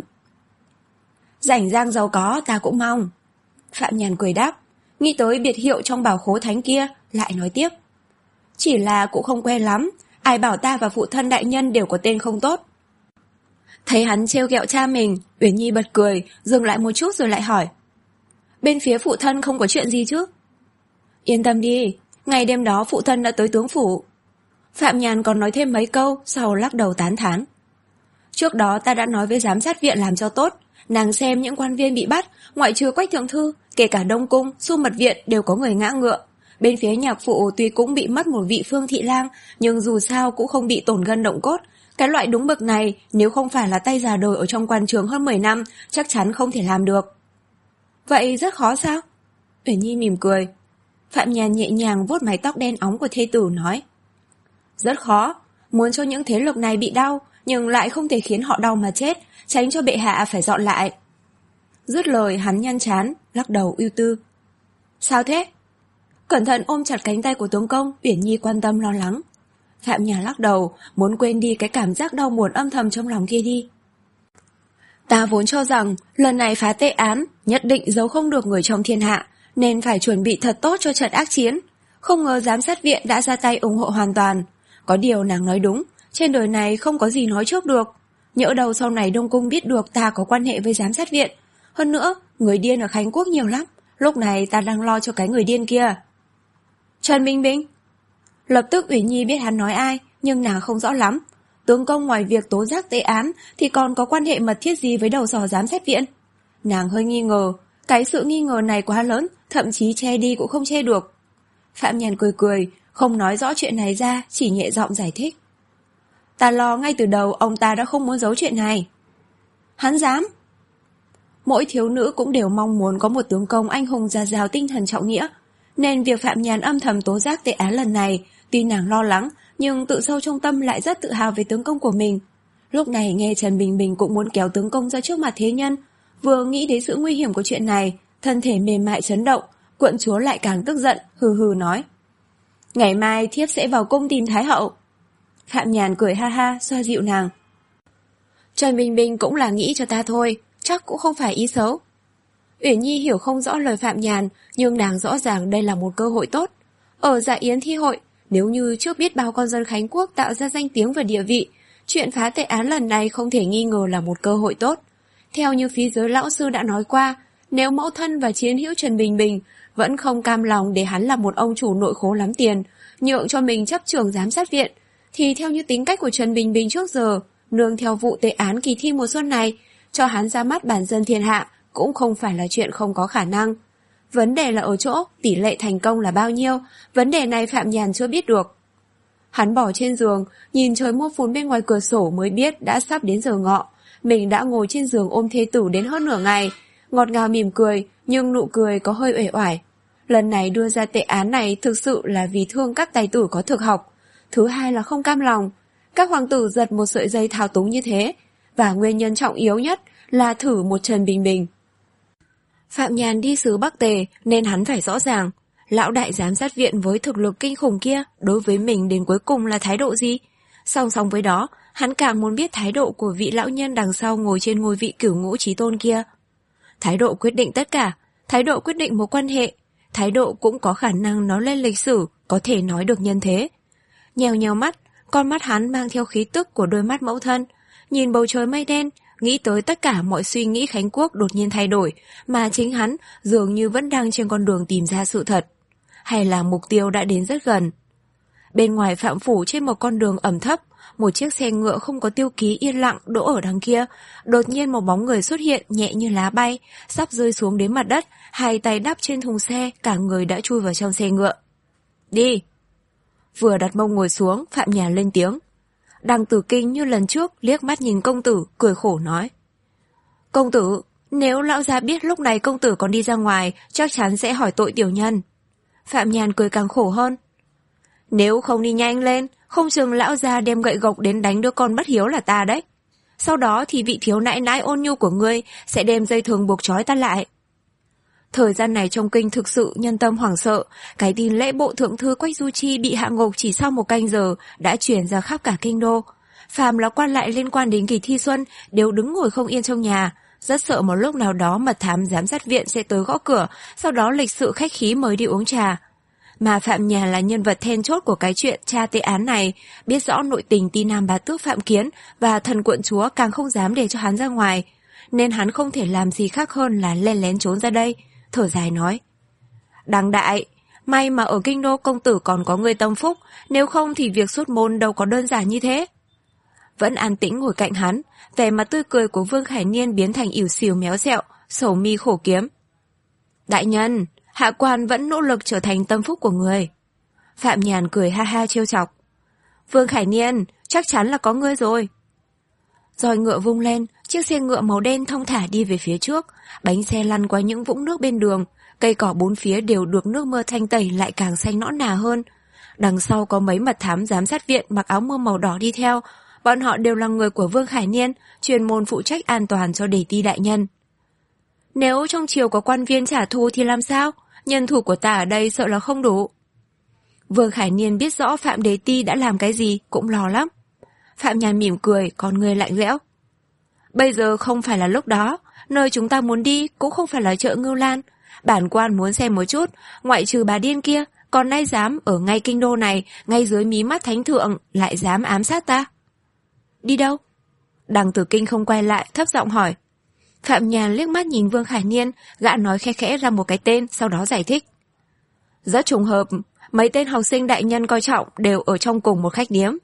Rảnh rang giàu có ta cũng mong. Phạm Nhàn cười đáp, nghĩ tới biệt hiệu trong bảo khố thánh kia, lại nói tiếp. Chỉ là cũng không quen lắm, ai bảo ta và phụ thân đại nhân đều có tên không tốt. Thấy hắn trêu ghẹo cha mình, Uyển Nhi bật cười, dừng lại một chút rồi lại hỏi. Bên phía phụ thân không có chuyện gì chứ? Yên tâm đi, ngày đêm đó phụ thân đã tới tướng phủ. Phạm Nhàn còn nói thêm mấy câu, sau lắc đầu tán thán. Trước đó ta đã nói với giám sát viện làm cho tốt, nàng xem những quan viên bị bắt, ngoại trừ Quách thượng thư, kể cả Đông Cung, Xu Mật Viện đều có người ngã ngựa. Bên phía nhạc phụ tuy cũng bị mất một vị Phương Thị Lang, nhưng dù sao cũng không bị tổn gân động cốt. Cái loại đúng bậc này, nếu không phải là tay già đời ở trong quan trường hơn mười năm, chắc chắn không thể làm được. Vậy rất khó sao? Uyển Nhi mỉm cười. Phạm Nhàn nhẹ nhàng vuốt mái tóc đen óng của thê tử nói. Rất khó, muốn cho những thế lực này bị đau, nhưng lại không thể khiến họ đau mà chết, tránh cho bệ hạ phải dọn lại. Dứt lời hắn nhăn trán, lắc đầu ưu tư. Sao thế? Cẩn thận ôm chặt cánh tay của tướng công, Uyển Nhi quan tâm lo lắng. Phạm Nhàn lắc đầu, muốn quên đi cái cảm giác đau buồn âm thầm trong lòng kia đi. Ta vốn cho rằng lần này phá tệ án nhất định giấu không được người trong thiên hạ, nên phải chuẩn bị thật tốt cho trận ác chiến. Không ngờ giám sát viện đã ra tay ủng hộ hoàn toàn. Có điều nàng nói đúng, trên đời này không có gì nói trước được. Nhỡ đâu sau này Đông Cung biết được ta có quan hệ với giám sát viện. Hơn nữa, người điên ở Khánh Quốc nhiều lắm. Lúc này ta đang lo cho cái người điên kia. Trần Minh Bình. Lập tức Uyển Nhi biết hắn nói ai, nhưng nàng không rõ lắm. Tướng công ngoài việc tố giác tệ án thì còn có quan hệ mật thiết gì với đầu sỏ giám sát viện? Nàng hơi nghi ngờ, cái sự nghi ngờ này quá lớn, thậm chí che đi cũng không che được. Phạm Nhàn cười cười, không nói rõ chuyện này ra, chỉ nhẹ giọng giải thích. Ta lo ngay từ đầu ông ta đã không muốn giấu chuyện này. Hắn dám? Mỗi thiếu nữ cũng đều mong muốn có một tướng công anh hùng dạt dào tinh thần trọng nghĩa, nên việc Phạm Nhàn âm thầm tố giác tệ án lần này, tuy nàng lo lắng, nhưng tự sâu trong tâm lại rất tự hào về tướng công của mình. Lúc này nghe Trần Bình Bình cũng muốn kéo tướng công ra trước mặt thế nhân, vừa nghĩ đến sự nguy hiểm của chuyện này, thân thể mềm mại chấn động, quận chúa lại càng tức giận, hừ hừ nói. Ngày mai thiếp sẽ vào cung tìm Thái hậu. Phạm Nhàn cười ha ha, xoa dịu nàng. Trần Bình Bình cũng là nghĩ cho ta thôi, chắc cũng không phải ý xấu. Uyển Nhi hiểu không rõ lời Phạm Nhàn, nhưng nàng rõ ràng đây là một cơ hội tốt. Ở dạ yến thi hội, nếu như trước biết bao con dân Khánh Quốc tạo ra danh tiếng và địa vị, chuyện phá tệ án lần này không thể nghi ngờ là một cơ hội tốt. Theo như phía giới lão sư đã nói qua, nếu mẫu thân và chiến hữu Trần Bình Bình vẫn không cam lòng để hắn là một ông chủ nội khố lắm tiền, nhượng cho mình chấp trưởng giám sát viện, thì theo như tính cách của Trần Bình Bình trước giờ, nương theo vụ tệ án kỳ thi mùa xuân này, cho hắn ra mắt bản dân thiên hạ cũng không phải là chuyện không có khả năng. Vấn đề là ở chỗ tỷ lệ thành công là bao nhiêu, vấn đề này Phạm Nhàn chưa biết được. Hắn bỏ trên giường, nhìn trời mưa phùn bên ngoài cửa sổ mới biết đã sắp đến giờ ngọ. Mình đã ngồi trên giường ôm thê tử đến hơn nửa ngày, ngọt ngào mỉm cười, nhưng nụ cười có hơi uể oải. Lần này đưa ra tệ án này thực sự là vì thương các tài tử có thực học. Thứ hai là không cam lòng. Các hoàng tử giật một sợi dây thao túng như thế, và nguyên nhân trọng yếu nhất là thử một Trần Bình Bình. Phạm Nhàn đi xứ Bắc Tề nên hắn phải rõ ràng. Lão đại giám sát viện với thực lực kinh khủng kia đối với mình đến cuối cùng là thái độ gì? Song song với đó, hắn càng muốn biết thái độ của vị lão nhân đằng sau ngồi trên ngôi vị cửu ngũ chí tôn kia. Thái độ quyết định tất cả, thái độ quyết định mối quan hệ, thái độ cũng có khả năng nói lên lịch sử, có thể nói được nhân thế. Nhèo nhèo mắt, con mắt hắn mang theo khí tức của đôi mắt mẫu thân, nhìn bầu trời mây đen, nghĩ tới tất cả mọi suy nghĩ Khánh Quốc đột nhiên thay đổi, mà chính hắn dường như vẫn đang trên con đường tìm ra sự thật. Hay là mục tiêu đã đến rất gần. Bên ngoài Phạm phủ trên một con đường ẩm thấp, một chiếc xe ngựa không có tiêu ký yên lặng đỗ ở đằng kia. Đột nhiên một bóng người xuất hiện nhẹ như lá bay, sắp rơi xuống đến mặt đất, hai tay đắp trên thùng xe, cả người đã chui vào trong xe ngựa. Đi! Vừa đặt mông ngồi xuống, Phạm Nhàn lên tiếng. Đằng Tử Kinh như lần trước liếc mắt nhìn công tử, cười khổ nói. Công tử, nếu lão gia biết lúc này công tử còn đi ra ngoài, chắc chắn sẽ hỏi tội tiểu nhân. Phạm Nhàn cười càng khổ hơn. Nếu không đi nhanh lên, không chừng lão gia đem gậy gộc đến đánh đứa con bất hiếu là ta đấy. Sau đó thì vị thiếu nãi nãi ôn nhu của ngươi sẽ đem dây thừng buộc trói ta lại. Thời gian này trong kinh thực sự nhân tâm hoảng sợ, cái tin lễ bộ thượng thư Quách Du Chi bị hạ ngục chỉ sau một canh giờ đã truyền ra khắp cả kinh đô. Phàm là quan lại liên quan đến kỳ thi xuân đều đứng ngồi không yên trong nhà, rất sợ một lúc nào đó mật thám giám sát viện sẽ tới gõ cửa, sau đó lịch sự khách khí mời đi uống trà. Mà Phạm Nhàn là nhân vật then chốt của cái chuyện tra tệ án này, biết rõ nội tình Ti Nam bá tước Phạm Kiến và thần quận chúa càng không dám để cho hắn ra ngoài, nên hắn không thể làm gì khác hơn là len lén trốn ra đây, thở dài nói. Đằng đại, may mà ở kinh đô công tử còn có người tâm phúc, nếu không thì việc xuất môn đâu có đơn giản như thế. Vẫn an tĩnh ngồi cạnh hắn, vẻ mặt tươi cười của Vương Khải Niên biến thành ỉu xìu méo xẹo, sầu mi khổ kiếm. Đại nhân, hạ quan vẫn nỗ lực trở thành tâm phúc của người. Phạm Nhàn cười ha ha trêu chọc. Vương Khải Niên, chắc chắn là có ngươi rồi. Roi ngựa vung lên, chiếc xe ngựa màu đen thong thả đi về phía trước, bánh xe lăn qua những vũng nước bên đường, cây cỏ bốn phía đều được nước mưa thanh tẩy lại càng xanh nõn nà hơn. Đằng sau có mấy mật thám giám sát viện mặc áo mưa màu đỏ đi theo, bọn họ đều là người của Vương Khải Niên, chuyên môn phụ trách an toàn cho Đề Ti đại nhân. Nếu trong triều có quan viên trả thù thì làm sao? Nhân thủ của ta ở đây sợ là không đủ. Vương Khải Niên biết rõ Phạm Đề Ti đã làm cái gì, cũng lo lắm. Phạm Nhàn mỉm cười, con người lạnh lẽo. Bây giờ không phải là lúc đó, nơi chúng ta muốn đi cũng không phải là chợ Ngưu Lan. Bản quan muốn xem một chút, ngoại trừ bà điên kia, còn ai dám ở ngay kinh đô này, ngay dưới mí mắt thánh thượng, lại dám ám sát ta? Đi đâu? Đằng Tử Kinh không quay lại, thấp giọng hỏi. Phạm Nhàn liếc mắt nhìn Vương Khải Niên, gã nói khẽ khẽ ra một cái tên, sau đó giải thích. Rất trùng hợp, mấy tên học sinh đại nhân coi trọng đều ở trong cùng một khách điếm.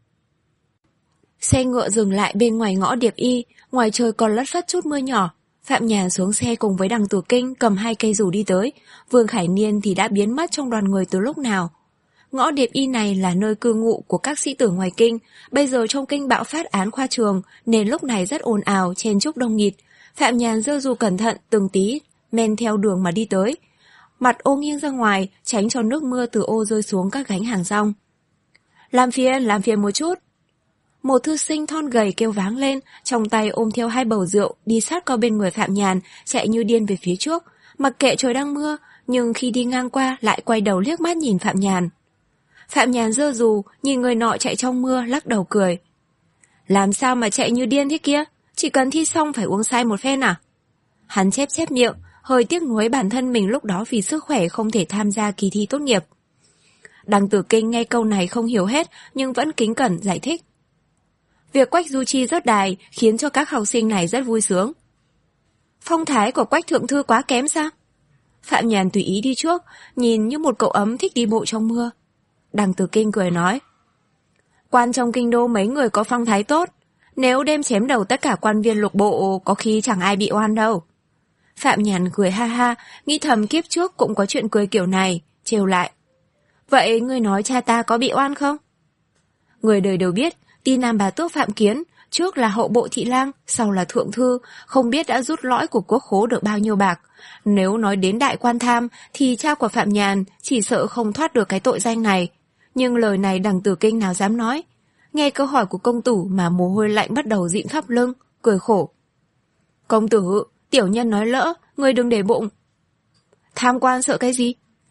Xe ngựa dừng lại bên ngoài ngõ Điệp Y, ngoài trời còn lất phất chút mưa nhỏ. Phạm Nhàn xuống xe cùng với Đằng Tử Kinh cầm hai cây dù đi tới, Vương Khải Niên thì đã biến mất trong đoàn người từ lúc nào. Ngõ Điệp Y này là nơi cư ngụ của các sĩ tử ngoài kinh, bây giờ trong kinh bạo phát án khoa trường nên lúc này rất ồn ào, chen chúc đông nghịt. Phạm Nhàn giơ dù cẩn thận từng tí, men theo đường mà đi tới. Mặt ô nghiêng ra ngoài, tránh cho nước mưa từ ô rơi xuống các gánh hàng rong. Làm phiền, làm phiền một chút. Một thư sinh thon gầy kêu váng lên, trong tay ôm theo hai bầu rượu, đi sát qua bên người Phạm Nhàn, chạy như điên về phía trước. Mặc kệ trời đang mưa, nhưng khi đi ngang qua lại quay đầu liếc mắt nhìn Phạm Nhàn. Phạm Nhàn giơ dù, nhìn người nọ chạy trong mưa, lắc đầu cười. Làm sao mà chạy như điên thế kia? Chỉ cần thi xong phải uống say một phen à? Hắn chép chép miệng, hơi tiếc nuối bản thân mình lúc đó vì sức khỏe không thể tham gia kỳ thi tốt nghiệp. Đằng Tử Kinh nghe câu này không hiểu hết, nhưng vẫn kính cẩn giải thích. Việc Quách Du Chi rớt đài khiến cho các học sinh này rất vui sướng. Phong thái của Quách thượng thư quá kém sao? Phạm Nhàn tùy ý đi trước, nhìn như một cậu ấm thích đi bộ trong mưa. Đằng Tử Kinh cười nói. Quan trong kinh đô mấy người có phong thái tốt, nếu đem chém đầu tất cả quan viên lục bộ có khi chẳng ai bị oan đâu. Phạm Nhàn cười ha ha, nghĩ thầm kiếp trước cũng có chuyện cười kiểu này, trêu lại. Vậy ngươi nói cha ta có bị oan không? Người đời đều biết, Ti Nam bá tước Phạm Kiến, trước là hậu bộ thị lang, sau là thượng thư, không biết đã rút lõi của quốc khố được bao nhiêu bạc. Nếu nói đến đại quan tham, thì cha của Phạm Nhàn chỉ sợ không thoát được cái tội danh này. Nhưng lời này Đằng Tử Kinh nào dám nói. Nghe câu hỏi của công tử mà mồ hôi lạnh bắt đầu dịn khắp lưng, cười khổ. Công tử, tiểu nhân nói lỡ, người đừng để bụng. Tham quan sợ cái gì?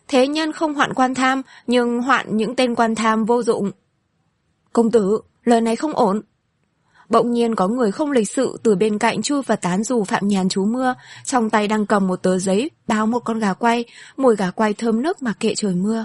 Thế nhân không hoạn quan tham, nhưng hoạn những tên quan tham vô dụng. Công tử, lời này không ổn. Bỗng nhiên có người không lịch sự từ bên cạnh chui vào tán dù Phạm Nhàn trú mưa, trong tay đang cầm một tờ giấy báo một con gà quay, mùi gà quay thơm nức mà kệ trời mưa.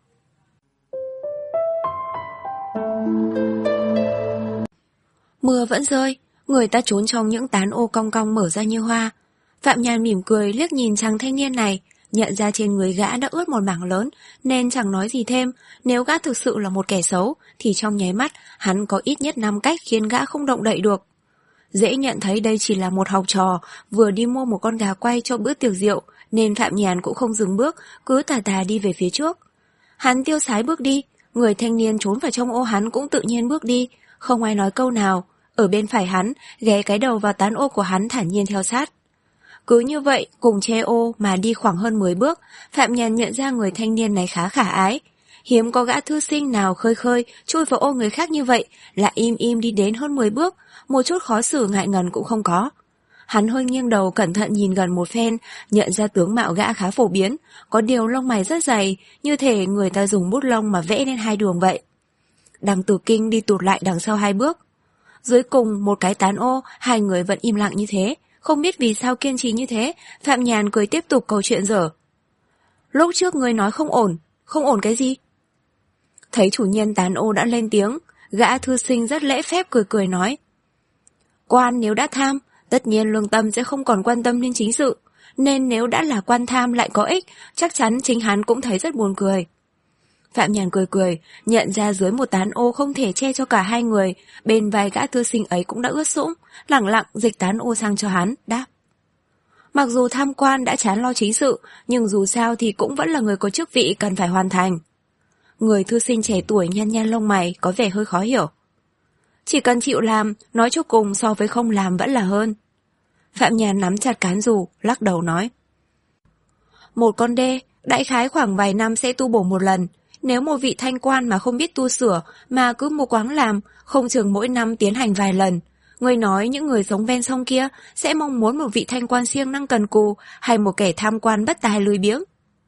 Mưa vẫn rơi, người ta trốn trong những tán ô cong cong mở ra như hoa. Phạm Nhàn mỉm cười liếc nhìn chàng thanh niên này, nhận ra trên người gã đã ướt một mảng lớn, nên chẳng nói gì thêm. Nếu gã thực sự là một kẻ xấu, thì trong nháy mắt, hắn có ít nhất năm cách khiến gã không động đậy được. Dễ nhận thấy đây chỉ là một học trò, vừa đi mua một con gà quay cho bữa tiệc rượu, nên Phạm Nhàn cũng không dừng bước, cứ tà tà đi về phía trước. Hắn tiêu sái bước đi, người thanh niên trốn vào trong ô hắn cũng tự nhiên bước đi, không ai nói câu nào. Ở bên phải hắn, ghé cái đầu vào tán ô của hắn thản nhiên theo sát. Cứ như vậy, cùng che ô mà đi khoảng hơn mười bước, Phạm Nhàn nhận ra người thanh niên này khá khả ái. Hiếm có gã thư sinh nào khơi khơi, chui vào ô người khác như vậy, lại im im đi đến hơn mười bước, một chút khó xử ngại ngần cũng không có. Hắn hơi nghiêng đầu cẩn thận nhìn gần một phen, nhận ra tướng mạo gã khá phổ biến, có điều lông mày rất dày, như thể người ta dùng bút lông mà vẽ lên hai đường vậy. Đằng Tử Kinh đi tụt lại đằng sau hai bước. Dưới cùng một cái tán ô, hai người vẫn im lặng như thế. Không biết vì sao kiên trì như thế, Phạm Nhàn cười tiếp tục câu chuyện dở. Lúc trước ngươi nói không ổn, không ổn cái gì? Thấy chủ nhân tán ô đã lên tiếng, gã thư sinh rất lễ phép cười cười nói. Quan nếu đã tham, tất nhiên lương tâm sẽ không còn quan tâm đến chính sự, nên nếu đã là quan tham lại có ích, chắc chắn chính hắn cũng thấy rất buồn cười. Phạm Nhàn cười cười, nhận ra dưới một tán ô không thể che cho cả hai người, bên vai gã thư sinh ấy cũng đã ướt sũng, lẳng lặng dịch tán ô sang cho hắn, đáp. Mặc dù tham quan đã chán lo chính sự, nhưng dù sao thì cũng vẫn là người có chức vị cần phải hoàn thành. Người thư sinh trẻ tuổi nhăn nhăn lông mày, có vẻ hơi khó hiểu. Chỉ cần chịu làm, nói cho cùng so với không làm vẫn là hơn. Phạm Nhàn nắm chặt cán dù, lắc đầu nói. Một con đê, đại khái khoảng vài năm sẽ tu bổ một lần. Nếu một vị thanh quan mà không biết tu sửa, mà cứ mù quáng làm, không chừng mỗi năm tiến hành vài lần. Người nói những người sống ven sông kia sẽ mong muốn một vị thanh quan siêng năng cần cù, hay một kẻ tham quan bất tài lười biếng.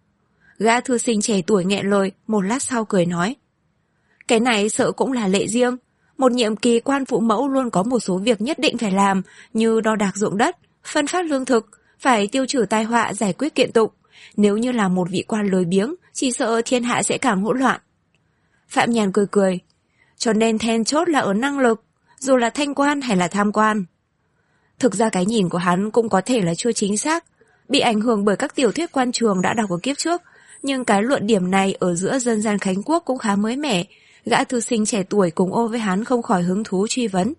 Gã thư sinh trẻ tuổi nghẹn lời, một lát sau cười nói. Cái này sợ cũng là lệ riêng. Một nhiệm kỳ quan phụ mẫu luôn có một số việc nhất định phải làm, như đo đạc ruộng đất, phân phát lương thực, phải tiêu trừ tai họa, giải quyết kiện tụng. Nếu như là một vị quan lười biếng, chỉ sợ thiên hạ sẽ càng hỗn loạn. Phạm Nhàn cười cười. Cho nên then chốt là ở năng lực, dù là thanh quan hay là tham quan. Thực ra cái nhìn của hắn cũng có thể là chưa chính xác, bị ảnh hưởng bởi các tiểu thuyết quan trường đã đọc ở kiếp trước, nhưng cái luận điểm này ở giữa dân gian Khánh Quốc cũng khá mới mẻ. Gã thư sinh trẻ tuổi cùng ô với hắn không khỏi hứng thú truy vấn.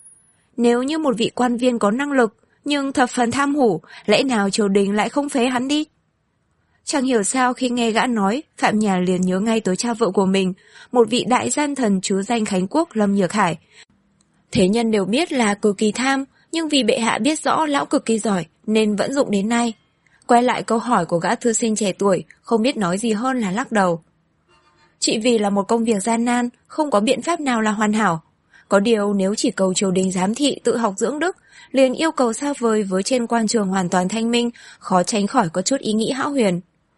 Nếu như một vị quan viên có năng lực, nhưng thập phần tham hủ, lẽ nào triều đình lại không phế hắn đi? Chẳng hiểu sao khi nghe gã nói, Phạm Nhàn liền nhớ ngay tới cha vợ của mình, một vị đại gian thần chứ danh Khánh Quốc Lâm Nhược Hải. Thế nhân đều biết là cực kỳ tham, nhưng vì bệ hạ biết rõ lão cực kỳ giỏi, nên vẫn dụng đến nay. Quay lại câu hỏi của gã thư sinh trẻ tuổi, không biết nói gì hơn là lắc đầu. Chỉ vì là một công việc gian nan, không có biện pháp nào là hoàn hảo. Có điều nếu chỉ cầu triều đình giám thị tự học dưỡng đức, liền yêu cầu xa vời với trên quan trường hoàn toàn thanh minh, khó tránh khỏi có chút ý nghĩ hão huyền.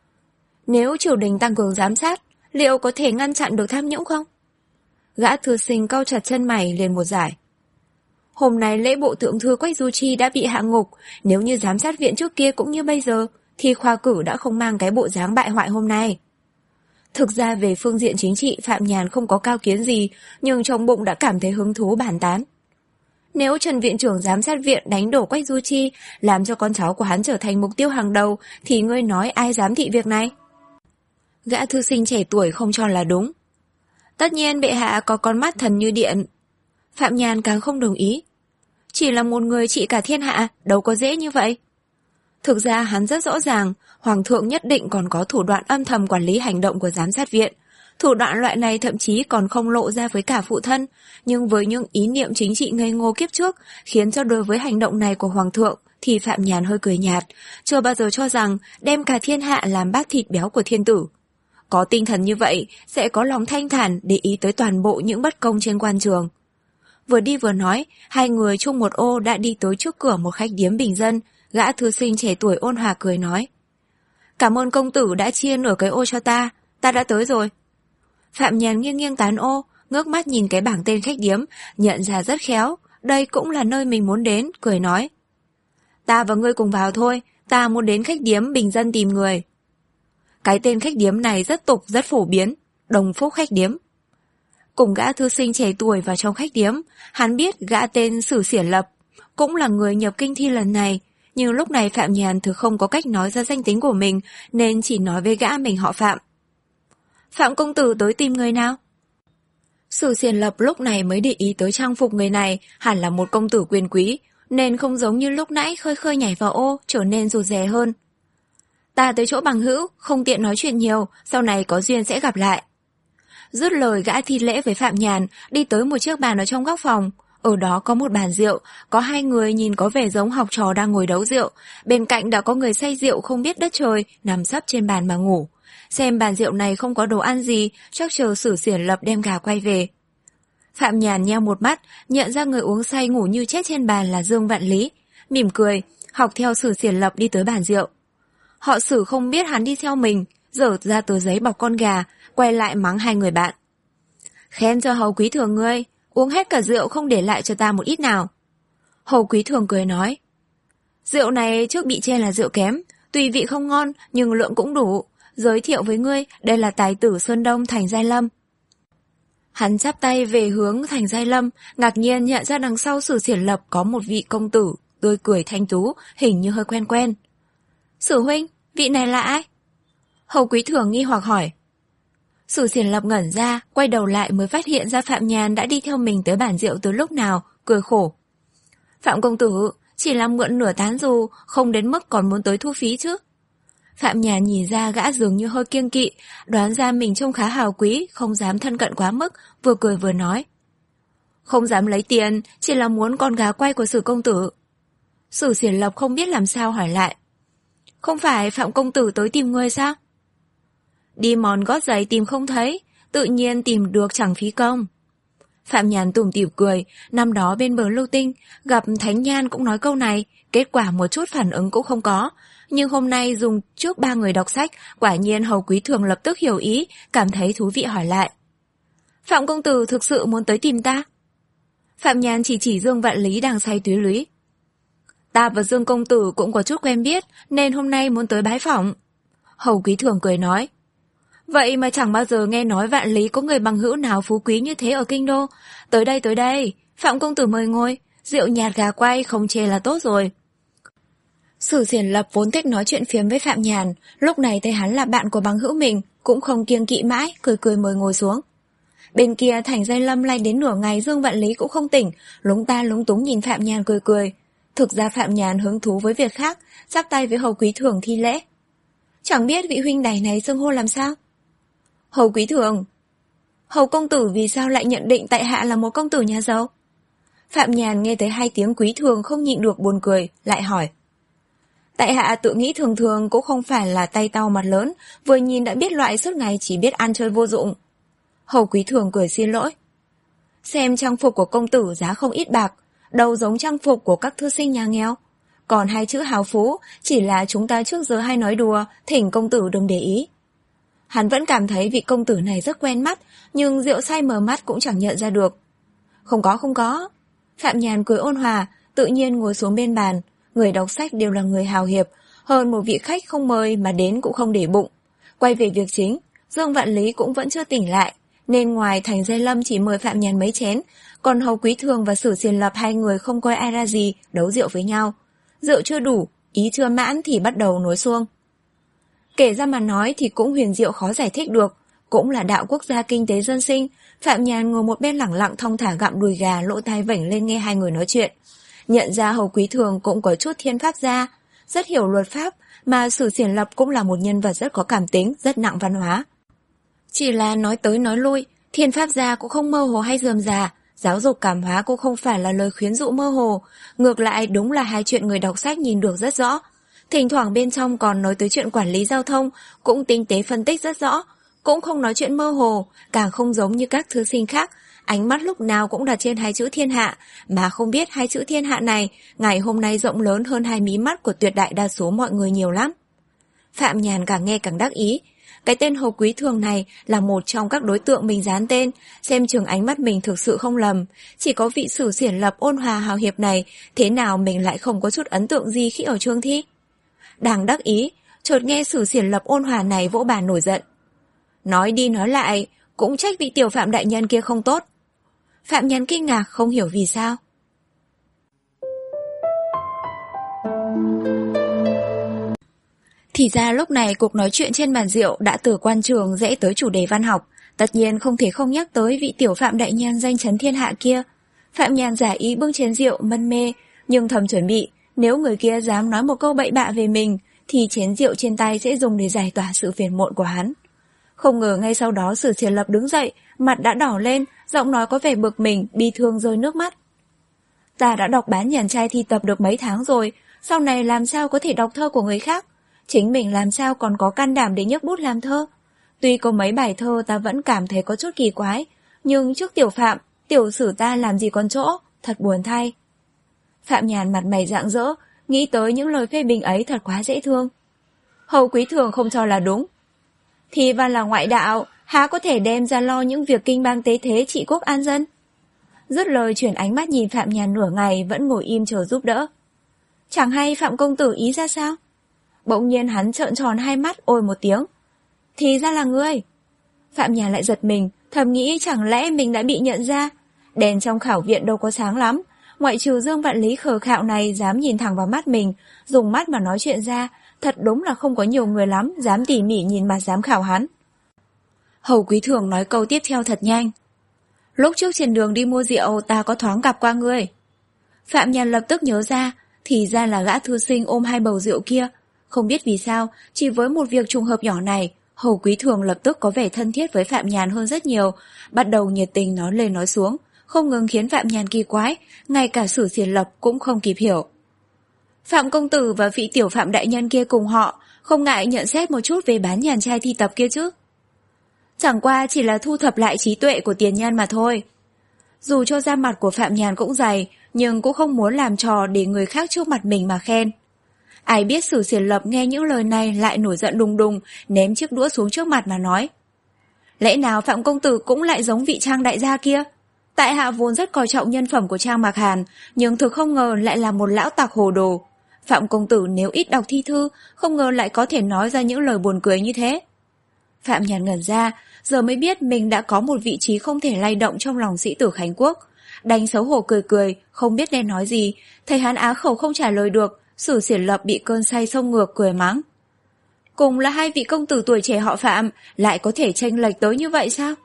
Nếu triều đình tăng cường giám sát, liệu có thể ngăn chặn được tham nhũng không? Gã thư sinh cau chặt chân mày liền một giải. Hôm nay lễ bộ thượng thư Quách Du Chi đã bị hạ ngục, nếu như giám sát viện trước kia cũng như bây giờ, thì khoa cử đã không mang cái bộ dáng bại hoại hôm nay. Thực ra về phương diện chính trị Phạm Nhàn không có cao kiến gì, nhưng trong bụng đã cảm thấy hứng thú bàn tán. Nếu Trần viện trưởng giám sát viện đánh đổ Quách Du Chi, làm cho con cháu của hắn trở thành mục tiêu hàng đầu, thì ngươi nói ai giám thị việc này? Gã thư sinh trẻ tuổi không cho là đúng. Tất nhiên bệ hạ có con mắt thần như điện. Phạm Nhàn càng không đồng ý. Chỉ là một người trị cả thiên hạ, đâu có dễ như vậy. Thực ra hắn rất rõ ràng, Hoàng thượng nhất định còn có thủ đoạn âm thầm quản lý hành động của giám sát viện. Thủ đoạn loại này thậm chí còn không lộ ra với cả phụ thân, nhưng với những ý niệm chính trị ngây ngô kiếp trước, khiến cho đối với hành động này của Hoàng thượng, thì Phạm Nhàn hơi cười nhạt, chưa bao giờ cho rằng đem cả thiên hạ làm bát thịt béo của thiên tử. Có tinh thần như vậy, sẽ có lòng thanh thản để ý tới toàn bộ những bất công trên quan trường. Vừa đi vừa nói, hai người chung một ô đã đi tới trước cửa một khách điếm bình dân. Gã thư sinh trẻ tuổi ôn hòa cười nói. Cảm ơn công tử đã chia nửa cái ô cho ta, ta đã tới rồi. Phạm Nhàn nghiêng nghiêng tán ô, ngước mắt nhìn cái bảng tên khách điếm, nhận ra rất khéo, đây cũng là nơi mình muốn đến, cười nói. Ta và ngươi cùng vào thôi, ta muốn đến khách điếm bình dân tìm người. Cái tên khách điếm này rất tục, rất phổ biến, Đồng Phúc khách điếm. Cùng gã thư sinh trẻ tuổi vào trong khách điếm, hắn biết gã tên Sử Xiển Lập, cũng là người nhập kinh thi lần này, nhưng lúc này Phạm Nhàn thực không có cách nói ra danh tính của mình, nên chỉ nói với gã mình họ Phạm. Phạm công tử tới tìm người nào? Sử Xiển Lập lúc này mới để ý tới trang phục người này, hẳn là một công tử quyền quý, nên không giống như lúc nãy khơi khơi nhảy vào ô, trở nên rụt rè hơn. Ta tới chỗ bằng hữu, không tiện nói chuyện nhiều, sau này có duyên sẽ gặp lại. Dứt lời gã thi lễ với Phạm Nhàn, đi tới một chiếc bàn ở trong góc phòng. Ở đó có một bàn rượu, có hai người nhìn có vẻ giống học trò đang ngồi đấu rượu. Bên cạnh đã có người say rượu không biết đất trời, nằm sấp trên bàn mà ngủ. Xem bàn rượu này không có đồ ăn gì, chắc chờ Sử Xiển Lập đem gà quay về. Phạm Nhàn nheo một mắt, nhận ra người uống say ngủ như chết trên bàn là Dương Vạn Lý. Mỉm cười, học theo Sử Xiển Lập đi tới bàn rượu. Họ Sử không biết hắn đi theo mình, dở ra tờ giấy bọc con gà, quay lại mắng hai người bạn. Khen cho Hầu Quý Thường ngươi, uống hết cả rượu không để lại cho ta một ít nào. Hầu Quý Thường cười nói. Rượu này trước bị chê là rượu kém, tuy vị không ngon nhưng lượng cũng đủ. Giới thiệu với ngươi, đây là tài tử Sơn Đông Thành Giai Lâm. Hắn chắp tay về hướng Thành Giai Lâm, ngạc nhiên nhận ra đằng sau Sử Xiển Lập có một vị công tử, tươi cười thanh tú, hình như hơi quen quen. Sử huynh, vị này là ai? Hầu Quý Thường nghi hoặc hỏi. Sử Xiển Lập ngẩn ra, quay đầu lại mới phát hiện ra Phạm Nhàn đã đi theo mình tới bàn rượu từ lúc nào, cười khổ. Phạm công tử, chỉ là mượn nửa tán dù, không đến mức còn muốn tới thu phí chứ. Phạm Nhàn nhìn ra gã dường như hơi kiêng kỵ, đoán ra mình trông khá hào quý, không dám thân cận quá mức, vừa cười vừa nói. Không dám lấy tiền, chỉ là muốn con gà quay của Sử công tử. Sử Xiển Lập không biết làm sao hỏi lại. Không phải Phạm công tử tới tìm ngươi sao? Đi mòn gót giày tìm không thấy, tự nhiên tìm được chẳng phí công. Phạm Nhàn tủm tỉm cười, năm đó bên bờ Lưu Tinh, gặp Thánh Nhan cũng nói câu này, kết quả một chút phản ứng cũng không có. Nhưng hôm nay dùng trước ba người đọc sách, quả nhiên Hầu Quý Thường lập tức hiểu ý, cảm thấy thú vị hỏi lại. Phạm công tử thực sự muốn tới tìm ta? Phạm Nhàn chỉ chỉ Dương Vạn Lý đang say túy lúy. Ta và Dương công tử cũng có chút quen biết, nên hôm nay muốn tới bái phỏng. Hầu Quý Thường cười nói. Vậy mà chẳng bao giờ nghe nói Vạn Lý có người bằng hữu nào phú quý như thế ở kinh đô. Tới đây tới đây, Phạm công tử mời ngồi, rượu nhạt gà quay không chê là tốt rồi. Sử Xiển Lập vốn thích nói chuyện phiếm với Phạm Nhàn, lúc này thấy hắn là bạn của bằng hữu mình, cũng không kiêng kỵ mãi, cười cười mời ngồi xuống. Bên kia Thành Giai Lâm lay đến nửa ngày Dương Vạn Lý cũng không tỉnh, lúng ta lúng túng nhìn Phạm Nhàn cười cười. Thực ra Phạm Nhàn hứng thú với việc khác, chắp tay với Hầu Quý Thường thi lễ. Chẳng biết vị huynh đài này xưng hô làm sao? Hầu Quý Thường. Hầu công tử vì sao lại nhận định tại hạ là một công tử nhà giàu? Phạm Nhàn nghe thấy hai tiếng Quý Thường không nhịn được buồn cười, lại hỏi. Tại hạ tự nghĩ thường thường cũng không phải là tay to mặt lớn, vừa nhìn đã biết loại suốt ngày chỉ biết ăn chơi vô dụng. Hầu Quý Thường cười xin lỗi. Xem trang phục của công tử giá không ít bạc, đâu giống trang phục của các thư sinh nhà nghèo. Còn hai chữ hào phú chỉ là chúng ta trước giờ hay nói đùa, thỉnh công tử đừng để ý. Hắn vẫn cảm thấy vị công tử này rất quen mắt, nhưng rượu say mờ mắt cũng chẳng nhận ra được. Không có không có. Phạm Nhàn cười ôn hòa, tự nhiên ngồi xuống bên bàn. Người đọc sách đều là người hào hiệp, hơn một vị khách không mời mà đến cũng không để bụng. Quay về việc chính, Dương Vạn Lý cũng vẫn chưa tỉnh lại, nên ngoài Thành Giai Lâm chỉ mời Phạm Nhàn mấy chén, còn Hầu Quý Thường và Sử Xiển Lập hai người không coi ai ra gì, đấu rượu với nhau. Rượu chưa đủ, ý chưa mãn thì bắt đầu nối xuông. Kể ra mà nói thì cũng huyền diệu khó giải thích được, cũng là đạo quốc gia kinh tế dân sinh. Phạm Nhàn ngồi một bên lẳng lặng thong thả gặm đùi gà, lỗ tai vểnh lên nghe hai người nói chuyện. Nhận ra Hầu Quý Thường cũng có chút thiên pháp gia, rất hiểu luật pháp, mà Sử Xiển Lập cũng là một nhân vật rất có cảm tính, rất nặng văn hóa. Chỉ là nói tới nói lui, thiên pháp gia cũng không mơ hồ hay rườm rà, giáo dục cảm hóa cũng không phải là lời khuyến dụ mơ hồ, ngược lại đúng là hai chuyện người đọc sách nhìn được rất rõ. Thỉnh thoảng bên trong còn nói tới chuyện quản lý giao thông, cũng tinh tế phân tích rất rõ, cũng không nói chuyện mơ hồ, càng không giống như các thư sinh khác, ánh mắt lúc nào cũng đặt trên hai chữ thiên hạ, mà không biết hai chữ thiên hạ này ngày hôm nay rộng lớn hơn hai mí mắt của tuyệt đại đa số mọi người nhiều lắm. Phạm Nhàn càng nghe càng đắc ý. Cái tên Hồ Quý Thường này là một trong các đối tượng mình dán tên, xem chừng ánh mắt mình thực sự không lầm. Chỉ có vị Sử Xiển Lập ôn hòa hào hiệp này, thế nào mình lại không có chút ấn tượng gì khi ở Trương Thi? Đang đắc ý, chợt nghe Sử Xiển Lập ôn hòa này vỗ bàn nổi giận. Nói đi nói lại, cũng trách vị tiểu Phạm đại nhân kia không tốt. Phạm Nhàn kinh ngạc không hiểu vì sao. Thì ra lúc này cuộc nói chuyện trên bàn rượu đã từ quan trường rẽ tới chủ đề văn học, tất nhiên không thể không nhắc tới vị tiểu Phạm đại nhân danh chấn thiên hạ kia. Phạm Nhàn giả ý bưng chén rượu mân mê, nhưng thầm chuẩn bị, nếu người kia dám nói một câu bậy bạ về mình, thì chén rượu trên tay sẽ dùng để giải tỏa sự phiền muộn của hắn. Không ngờ ngay sau đó Sử Xiển Lập đứng dậy, mặt đã đỏ lên, giọng nói có vẻ bực mình, bi thương rơi nước mắt. Ta đã đọc Bán Nhàn trai thi tập được mấy tháng rồi, sau này làm sao có thể đọc thơ của người khác? Chính mình làm sao còn có can đảm để nhấc bút làm thơ? Tuy có mấy bài thơ ta vẫn cảm thấy có chút kỳ quái, nhưng trước tiểu Phạm, tiểu Sử ta làm gì còn chỗ, thật buồn thay. Phạm Nhàn mặt mày rạng rỡ, nghĩ tới những lời phê bình ấy thật quá dễ thương. Hầu Quý Thường không cho là đúng. Thì văn là ngoại đạo, há có thể đem ra lo những việc kinh bang tế thế trị quốc an dân? Dứt lời chuyển ánh mắt nhìn Phạm Nhàn nửa ngày vẫn ngồi im chờ giúp đỡ. Chẳng hay Phạm công tử ý ra sao? Bỗng nhiên hắn trợn tròn hai mắt ôi một tiếng. Thì ra là ngươi. Phạm Nhàn lại giật mình, thầm nghĩ chẳng lẽ mình đã bị nhận ra. Đèn trong khảo viện đâu có sáng lắm, ngoại trừ Dương Vạn Lý khờ khạo này dám nhìn thẳng vào mắt mình, dùng mắt mà nói chuyện ra, thật đúng là không có nhiều người lắm dám tỉ mỉ nhìn mặt giám khảo hắn. Hầu Quý Thường nói câu tiếp theo thật nhanh. Lúc trước trên đường đi mua rượu ta có thoáng gặp qua ngươi. Phạm Nhàn lập tức nhớ ra, thì ra là gã thư sinh ôm hai bầu rượu kia. Không biết vì sao, chỉ với một việc trùng hợp nhỏ này, Hầu Quý Thường lập tức có vẻ thân thiết với Phạm Nhàn hơn rất nhiều, bắt đầu nhiệt tình nói lên nói xuống, không ngừng khiến Phạm Nhàn kỳ quái, ngay cả Sử Xiển Lập cũng không kịp hiểu. Phạm công tử và vị tiểu Phạm đại nhân kia cùng họ, không ngại nhận xét một chút về Bán Nhàn trai thi tập kia chứ. Chẳng qua chỉ là thu thập lại trí tuệ của tiền nhân mà thôi. Dù cho da mặt của Phạm Nhàn cũng dày, nhưng cũng không muốn làm trò để người khác trước mặt mình mà khen. Ai biết Sử Xiển Lập nghe những lời này lại nổi giận đùng đùng, ném chiếc đũa xuống trước mặt mà nói. Lẽ nào Phạm công tử cũng lại giống vị Trang đại gia kia? Tại hạ vốn rất coi trọng nhân phẩm của Trang Mạc Hàn, nhưng thực không ngờ lại là một lão tặc hồ đồ. Phạm công tử nếu ít đọc thi thư, không ngờ lại có thể nói ra những lời buồn cười như thế. Phạm Nhàn ngẩn ra, giờ mới biết mình đã có một vị trí không thể lay động trong lòng sĩ tử Khánh Quốc. Đành xấu hổ cười cười, không biết nên nói gì, thấy hắn á khẩu không trả lời được, Sử Xiển Lập bị cơn say xông ngược cười mắng. Cùng là hai vị công tử tuổi trẻ họ Phạm, lại có thể chênh lệch tới như vậy sao?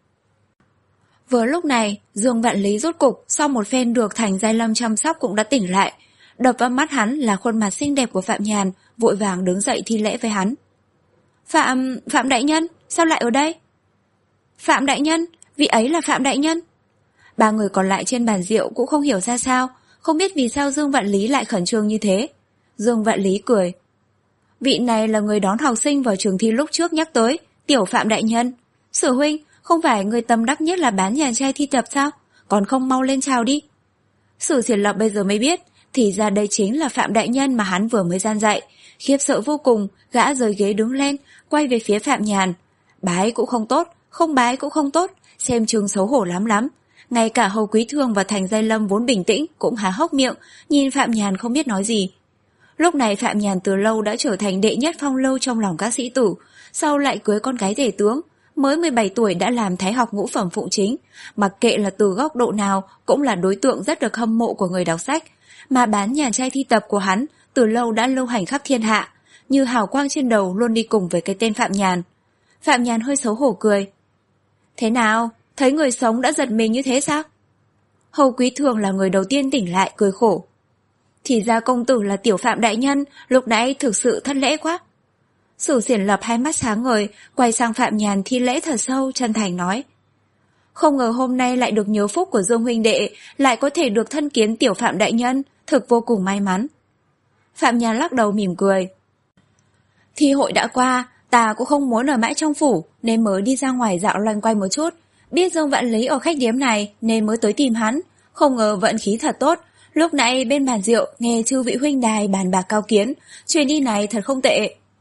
Vừa lúc này, Dương Vạn Lý rốt cục sau một phen được Thành Giai Lâm chăm sóc cũng đã tỉnh lại. Đập vào mắt hắn là khuôn mặt xinh đẹp của Phạm Nhàn, vội vàng đứng dậy thi lễ với hắn. Phạm... Phạm đại nhân, sao lại ở đây? Phạm đại nhân, vị ấy là Phạm đại nhân. Ba người còn lại trên bàn rượu cũng không hiểu ra sao, không biết vì sao Dương Vạn Lý lại khẩn trương như thế. Dương Vạn Lý cười. Vị này là người đón học sinh vào trường thi lúc trước nhắc tới, tiểu Phạm đại nhân. Sử huynh, không phải người tâm đắc nhất là Bán Nhàn trai thi tập sao? Còn không mau lên chào đi. Sử Xiển Lập bây giờ mới biết, thì ra đây chính là Phạm đại nhân mà hắn vừa mới gian dạy. Khiếp sợ vô cùng, gã rời ghế đứng lên, quay về phía Phạm Nhàn. Bái cũng không tốt, không bái cũng không tốt, xem chừng xấu hổ lắm lắm. Ngay cả Hầu Quý Thường và Thành Giai Lâm vốn bình tĩnh cũng há hốc miệng, nhìn Phạm Nhàn không biết nói gì. Lúc này Phạm Nhàn từ lâu đã trở thành đệ nhất phong lâu trong lòng các sĩ tử, sau lại cưới con gái tể tướng, mới mười bảy tuổi đã làm thái học ngũ phẩm phụng chính, mặc kệ là từ góc độ nào cũng là đối tượng rất được hâm mộ của người đọc sách, mà Bán Nhàn trai thi tập của hắn từ lâu đã lưu hành khắp thiên hạ, như hào quang trên đầu luôn đi cùng với cái tên Phạm Nhàn. Phạm Nhàn hơi xấu hổ cười. Thế nào, thấy người sống đã giật mình như thế sao? Hầu Quý Thường là người đầu tiên tỉnh lại cười khổ. Thì ra công tử là tiểu Phạm đại nhân, lúc nãy thực sự thất lễ quá. Sử Xiển Lập hai mắt sáng ngời, quay sang Phạm Nhàn thi lễ thật sâu, chân thành nói. Không ngờ hôm nay lại được nhớ phúc của Dương huynh đệ, lại có thể được thân kiến tiểu Phạm đại nhân, thực vô cùng may mắn. Phạm Nhàn lắc đầu mỉm cười. Thi hội đã qua, ta cũng không muốn ở mãi trong phủ, nên mới đi ra ngoài dạo loanh quanh một chút. Biết Dương Vạn Lý ở khách điếm này nên mới tới tìm hắn, không ngờ vận khí thật tốt. Lúc nãy bên bàn rượu nghe chư vị huynh đài bàn bạc cao kiến, chuyến đi này thật không tệ.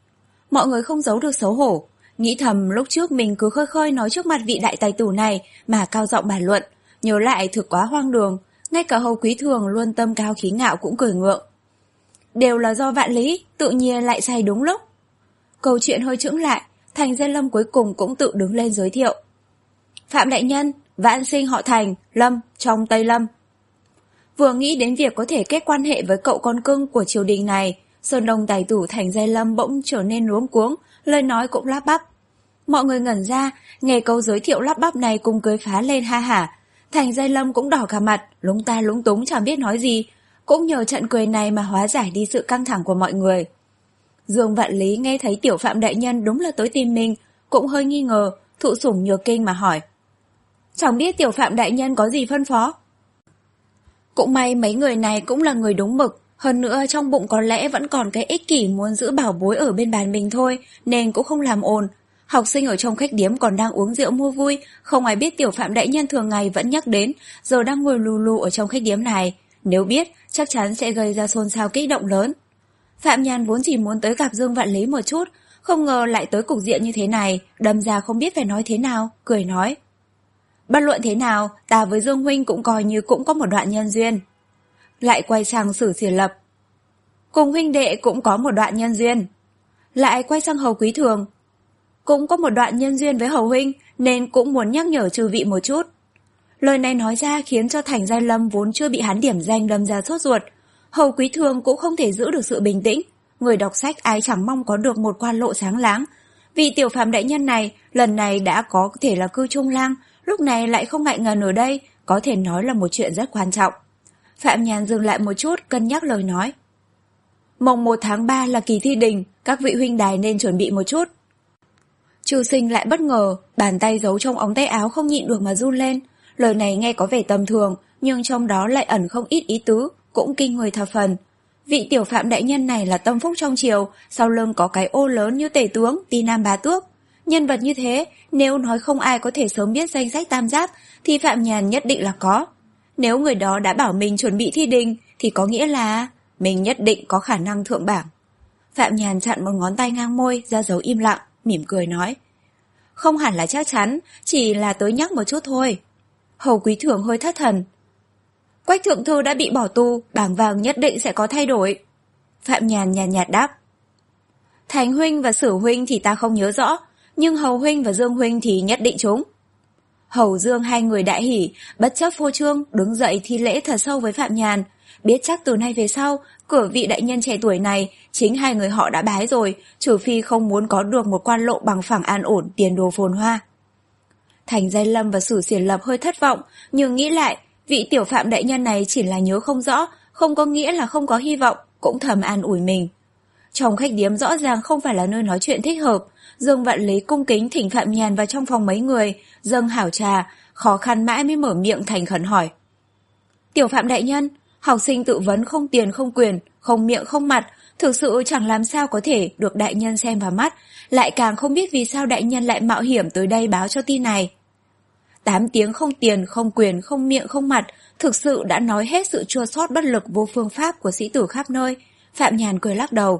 Mọi người không giấu được xấu hổ, nghĩ thầm lúc trước mình cứ khơi khơi nói trước mặt vị đại tài tử này mà cao giọng bàn luận, nhớ lại thực quá hoang đường, ngay cả Hầu Quý Thường luôn tâm cao khí ngạo cũng cười ngượng. Đều là do Vạn Lý, tự nhiên lại say đúng lúc. Câu chuyện hơi chững lại, Thành Gia Lâm cuối cùng cũng tự đứng lên giới thiệu. Phạm đại nhân, vãn sinh họ Thành, Lâm, trong Tây Lâm. Vừa nghĩ đến việc có thể kết quan hệ với cậu con cưng của triều đình này, Sơn Đông tài tử Thành Gia Lâm bỗng trở nên luống cuống, lời nói cũng lắp bắp. Mọi người ngẩn ra, nghe câu giới thiệu lắp bắp này cùng cười phá lên ha hả. Thành Gia Lâm cũng đỏ cả mặt, lúng ta lúng túng chẳng biết nói gì, cũng nhờ trận cười này mà hóa giải đi sự căng thẳng của mọi người. Dương Vạn Lý nghe thấy tiểu Phạm đại nhân đúng là tới tìm mình, cũng hơi nghi ngờ, thụ sủng nhược kinh mà hỏi. Chẳng biết tiểu Phạm đại nhân có gì phân phó? Cũng may mấy người này cũng là người đúng mực, hơn nữa trong bụng có lẽ vẫn còn cái ích kỷ muốn giữ bảo bối ở bên bàn mình thôi, nên cũng không làm ồn. Học sinh ở trong khách điếm còn đang uống rượu mua vui, không ai biết tiểu Phạm đại nhân thường ngày vẫn nhắc đến, giờ đang ngồi lù lù ở trong khách điếm này. Nếu biết, chắc chắn sẽ gây ra xôn xao kích động lớn. Phạm Nhàn vốn chỉ muốn tới gặp Dương Vạn Lý một chút, không ngờ lại tới cục diện như thế này, đâm ra không biết phải nói thế nào, cười nói. Bất luận thế nào, ta với Dương huynh cũng coi như cũng có một đoạn nhân duyên. Lại quay sang Sử Xiển Lập. Cùng huynh đệ cũng có một đoạn nhân duyên. Lại quay sang Hầu Quý Thường. Cũng có một đoạn nhân duyên với Hầu huynh, nên cũng muốn nhắc nhở chư vị một chút. Lời này nói ra khiến cho Thành Gia Lâm vốn chưa bị hắn điểm danh đâm ra sốt ruột. Hầu Quý Thường cũng không thể giữ được sự bình tĩnh. Người đọc sách ai chẳng mong có được một quan lộ sáng láng. Vì tiểu Phạm đại nhân này, lần này đã có thể là cư trung lang, lúc này lại không ngại ngần ở đây, có thể nói là một chuyện rất quan trọng. Phạm Nhàn dừng lại một chút, cân nhắc lời nói. Mồng một tháng ba là kỳ thi đình, các vị huynh đài nên chuẩn bị một chút. Trừ Sinh lại bất ngờ, bàn tay giấu trong ống tay áo không nhịn được mà run lên. Lời này nghe có vẻ tầm thường, nhưng trong đó lại ẩn không ít ý tứ, cũng kinh người thập phần. Vị tiểu Phạm đại nhân này là tâm phúc trong triều, sau lưng có cái ô lớn như tể tướng, ti nam bá tước. Nhân vật như thế, nếu nói không ai có thể sớm biết danh sách tam giáp, thì Phạm Nhàn nhất định là có. Nếu người đó đã bảo mình chuẩn bị thi đình, thì có nghĩa là mình nhất định có khả năng thượng bảng. Phạm Nhàn chặn một ngón tay ngang môi, ra dấu im lặng, mỉm cười nói. Không hẳn là chắc chắn, chỉ là tới nhắc một chút thôi. Hầu Quý Thường hơi thất thần. Quách thượng thư đã bị bỏ tù, bảng vàng nhất định sẽ có thay đổi. Phạm Nhàn nhàn nhạt đáp. Thành huynh và Sử huynh thì ta không nhớ rõ, nhưng Hầu huynh và Dương huynh thì nhất định chúng. Hầu Dương hai người đại hỉ, bất chấp phô trương, đứng dậy thi lễ thật sâu với Phạm Nhàn. Biết chắc từ nay về sau, cửa vị đại nhân trẻ tuổi này, chính hai người họ đã bái rồi, trừ phi không muốn có được một quan lộ bằng phẳng an ổn, tiền đồ phồn hoa. Thành Gia Lâm và Sử Xiển Lập hơi thất vọng, nhưng nghĩ lại, vị tiểu Phạm đại nhân này chỉ là nhớ không rõ, không có nghĩa là không có hy vọng, cũng thầm an ủi mình. Trong khách điếm rõ ràng không phải là nơi nói chuyện thích hợp, Dương Vạn Lý cung kính thỉnh Phạm Nhàn vào trong phòng mấy người, dâng hảo trà, khó khăn mãi mới mở miệng thành khẩn hỏi. Tiểu Phạm đại nhân, học sinh tự vấn không tiền không quyền, không miệng không mặt, thực sự chẳng làm sao có thể được đại nhân xem vào mắt, lại càng không biết vì sao đại nhân lại mạo hiểm tới đây báo cho tin này. Tám tiếng không tiền, không quyền, không miệng không mặt, thực sự đã nói hết sự chua xót bất lực vô phương pháp của sĩ tử khắp nơi. Phạm Nhàn cười lắc đầu.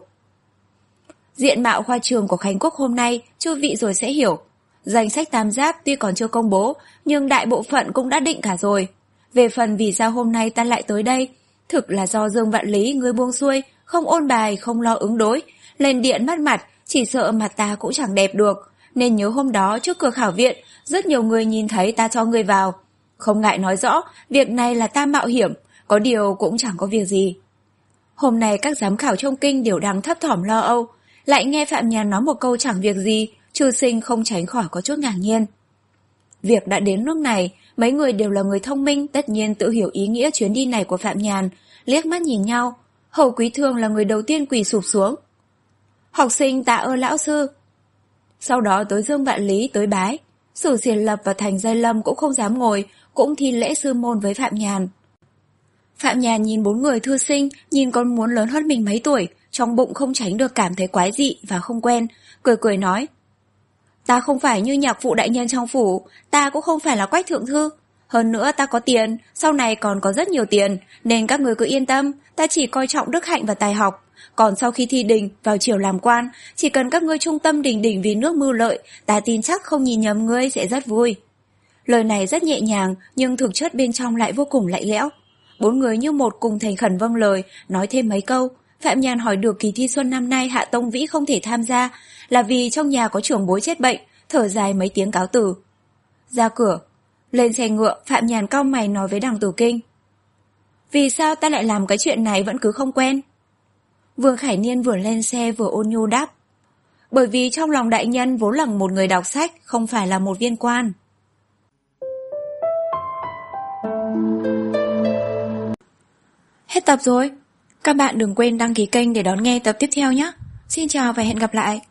Diện mạo khoa trường của Khánh Quốc hôm nay, chư vị rồi sẽ hiểu. Danh sách tam giáp tuy còn chưa công bố, nhưng đại bộ phận cũng đã định cả rồi. Về phần vì sao hôm nay ta lại tới đây, thực là do Dương Vạn Lý người buông xuôi, không ôn bài, không lo ứng đối. Lên điện mất mặt, chỉ sợ mặt ta cũng chẳng đẹp được. Nên nhớ hôm đó trước cửa khảo viện, rất nhiều người nhìn thấy ta cho người vào. Không ngại nói rõ, việc này là ta mạo hiểm, có điều cũng chẳng có việc gì. Hôm nay các giám khảo trong kinh đều đang thấp thỏm lo âu, lại nghe Phạm Nhàn nói một câu chẳng việc gì, Trừ Sinh không tránh khỏi có chút ngạc nhiên. Việc đã đến lúc này, mấy người đều là người thông minh, tất nhiên tự hiểu ý nghĩa chuyến đi này của Phạm Nhàn, liếc mắt nhìn nhau. Hầu Quý Thường là người đầu tiên quỳ sụp xuống. Học sinh tạ ơn lão sư. Sau đó tới Dương Vạn Lý tới bái. Sử Xiển Lập và Thành Gia Lâm cũng không dám ngồi, cũng thi lễ sư môn với Phạm Nhàn. Phạm Nhàn nhìn bốn người thư sinh, nhìn con muốn lớn hơn mình mấy tuổi, trong bụng không tránh được cảm thấy quái dị và không quen, cười cười nói. Ta không phải như nhạc phụ đại nhân trong phủ, ta cũng không phải là Quách thượng thư. Hơn nữa ta có tiền, sau này còn có rất nhiều tiền, nên các người cứ yên tâm, ta chỉ coi trọng đức hạnh và tài học. Còn sau khi thi đình, vào triều làm quan, chỉ cần các ngươi trung tâm đỉnh đỉnh vì nước mưu lợi, ta tin chắc không nhìn nhầm ngươi sẽ rất vui. Lời này rất nhẹ nhàng, nhưng thực chất bên trong lại vô cùng lạnh lẽo. Bốn người như một cùng thành khẩn vâng lời, nói thêm mấy câu. Phạm Nhàn hỏi được kỳ thi xuân năm nay Hạ Tông Vĩ không thể tham gia, là vì trong nhà có trưởng bối chết bệnh, thở dài mấy tiếng cáo từ. Ra cửa, lên xe ngựa, Phạm Nhàn cau mày nói với Đằng Tử Kinh. Vì sao ta lại làm cái chuyện này vẫn cứ không quen? Vương Khải Niên vừa lên xe vừa ôn nhu đáp. Bởi vì trong lòng đại nhân vốn là một người đọc sách, không phải là một viên quan. Hết tập rồi. Các bạn đừng quên đăng ký kênh để đón nghe tập tiếp theo nhé. Xin chào và hẹn gặp lại.